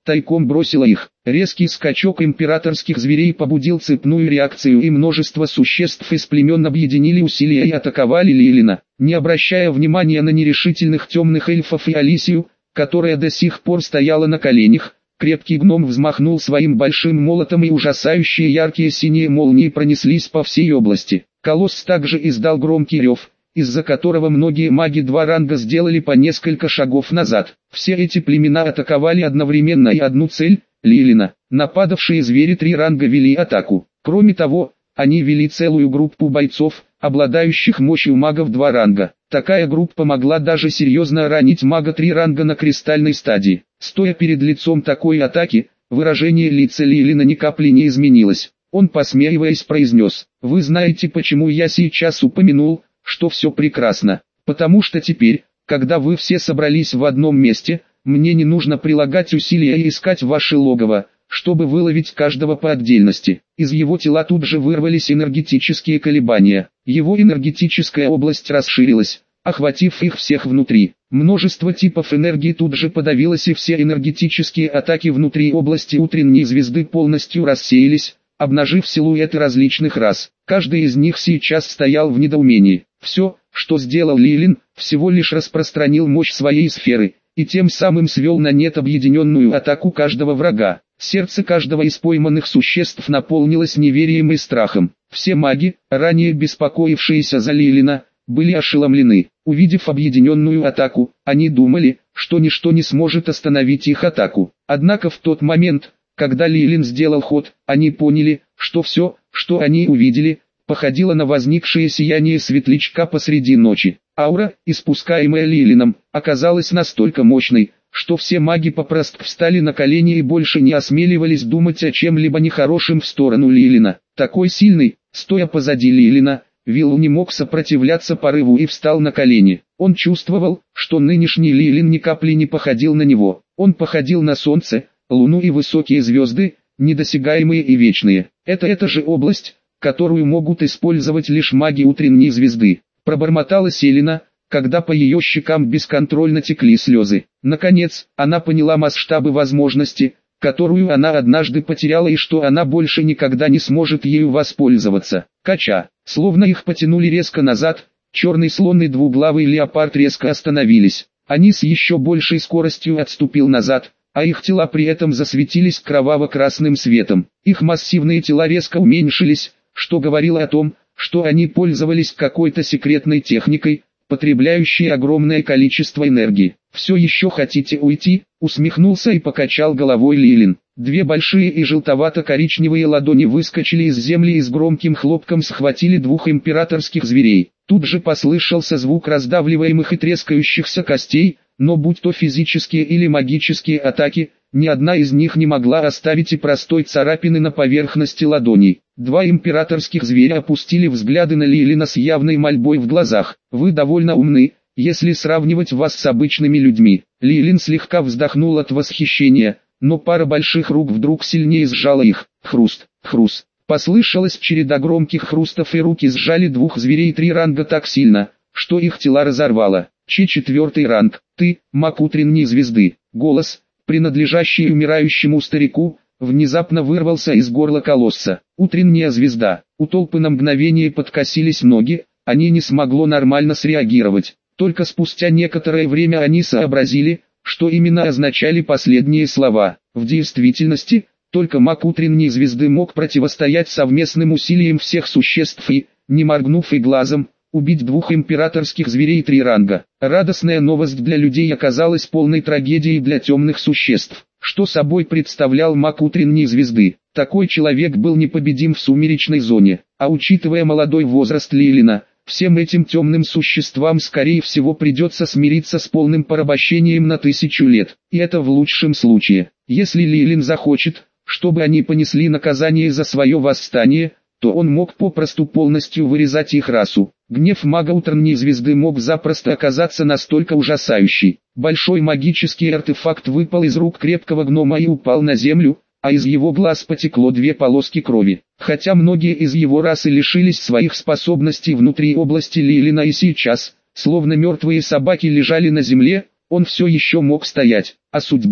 тайком бросила их. Резкий скачок императорских зверей побудил цепную реакцию, и множество существ из племен объединили усилия и атаковали Лилина. Не обращая внимания на нерешительных темных эльфов и Алисию, которая до сих пор стояла на коленях, крепкий гном взмахнул своим большим молотом, и ужасающие яркие синие молнии пронеслись по всей области. Колосс также издал громкий рев, из-за которого многие маги 2 ранга сделали по несколько шагов назад. Все эти племена атаковали одновременно и одну цель – Лилина. Нападавшие звери 3 ранга вели атаку. Кроме того, они вели целую группу бойцов, обладающих мощью магов 2 ранга. Такая группа могла даже серьезно ранить мага 3 ранга на кристальной стадии. Стоя перед лицом такой атаки, выражение лица Лилина ни капли не изменилось. Он, посмеиваясь, произнес: «Вы знаете, почему я сейчас упомянул, что все прекрасно? Потому что теперь, когда вы все собрались в одном месте, мне не нужно прилагать усилия и искать ваше логово, чтобы выловить каждого по отдельности». Из его тела тут же вырвались энергетические колебания. Его энергетическая область расширилась, охватив их всех внутри. Множество типов энергии тут же подавилось, и все энергетические атаки внутри области утренней звезды полностью рассеялись, обнажив силуэты различных рас. Каждый из них сейчас стоял в недоумении. Все, что сделал Лилин, всего лишь распространил мощь своей сферы, и тем самым свел на нет объединенную атаку каждого врага. Сердце каждого из пойманных существ наполнилось неверием и страхом. Все маги, ранее беспокоившиеся за Лилина, были ошеломлены. Увидев объединенную атаку, они думали, что ничто не сможет остановить их атаку. Однако в тот момент, когда Лилин сделал ход, они поняли, что все, что они увидели, походило на возникшее сияние светлячка посреди ночи. Аура, испускаемая Лилином, оказалась настолько мощной, что все маги попросту встали на колени и больше не осмеливались думать о чем-либо нехорошем в сторону Лилина. Такой сильный, стоя позади Лилина, Виллу не мог сопротивляться порыву и встал на колени. Он чувствовал, что нынешний Лилин ни капли не походил на него. Он походил на солнце, луну и высокие звезды, недосягаемые и вечные. Это же область, которую могут использовать лишь маги утренней звезды. Пробормотала Селена, когда по ее щекам бесконтрольно текли слезы. Наконец, она поняла масштабы возможности, которую она однажды потеряла, и что она больше никогда не сможет ею воспользоваться. Кача, словно их потянули резко назад, черный слон и двуглавый леопард резко остановились. Они с еще большей скоростью отступил назад, а их тела при этом засветились кроваво-красным светом. Их массивные тела резко уменьшились, что говорило о том, что они пользовались какой-то секретной техникой, потребляющей огромное количество энергии. «Все еще хотите уйти?» — усмехнулся и покачал головой Лилин. 2 большие и желтовато-коричневые ладони выскочили из земли и с громким хлопком схватили 2 императорских зверей. Тут же послышался звук раздавливаемых и трескающихся костей, но будь то физические или магические атаки, ни одна из них не могла оставить и простой царапины на поверхности ладоней. 2 императорских зверя опустили взгляды на Лилина с явной мольбой в глазах. «Вы довольно умны, если сравнивать вас с обычными людьми». Лилин слегка вздохнул от восхищения, но пара больших рук вдруг сильнее сжала их. Хруст, хруст. Послышалась череда громких хрустов, и руки сжали 2 зверей 3 ранга так сильно, что их тела разорвало. «4-й ранг, ты, маг утренней звезды». Голос, принадлежащий умирающему старику, внезапно вырвался из горла колосса. Утренняя звезда. У толпы на мгновение подкосились ноги, они не смогло нормально среагировать. Только спустя некоторое время они сообразили, что именно означали последние слова. В действительности, только маг утренней звезды мог противостоять совместным усилиям всех существ и, не моргнув и глазом, убить 2 императорских зверей 3 ранга. Радостная новость для людей оказалась полной трагедией для темных существ. Что собой представлял маг утренней звезды? Такой человек был непобедим в сумеречной зоне, а учитывая молодой возраст Лилина, всем этим темным существам скорее всего придется смириться с полным порабощением на 1000 лет. И это в лучшем случае. Если Лилин захочет, чтобы они понесли наказание за свое восстание, то он мог попросту полностью вырезать их расу. Гнев мага утренней звезды мог запросто оказаться настолько ужасающий. Большой магический артефакт выпал из рук крепкого гнома и упал на землю, а из его глаз потекло 2 полоски крови. Хотя многие из его расы лишились своих способностей внутри области Лилина и сейчас, словно мертвые собаки, лежали на земле, он все еще мог стоять. А судьба,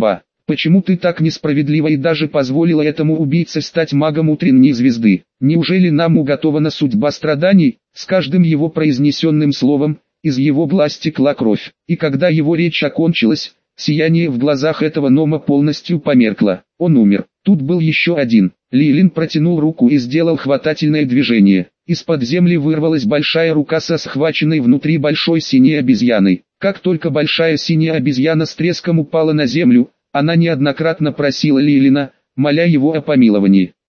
Почему ты так несправедлива и даже позволила этому убийце стать магом утренней звезды? Неужели нам уготована судьба страданий?» С каждым его произнесенным словом, из его глаз текла кровь. И когда его речь окончилась, сияние в глазах этого Нома полностью померкло. Он умер. Тут был еще один. Лилин протянул руку и сделал хватательное движение. Из-под земли вырвалась большая рука со схваченной внутри большой синей обезьяной. Как только большая синяя обезьяна с треском упала на землю, она неоднократно просила Лилина, моля его о помиловании.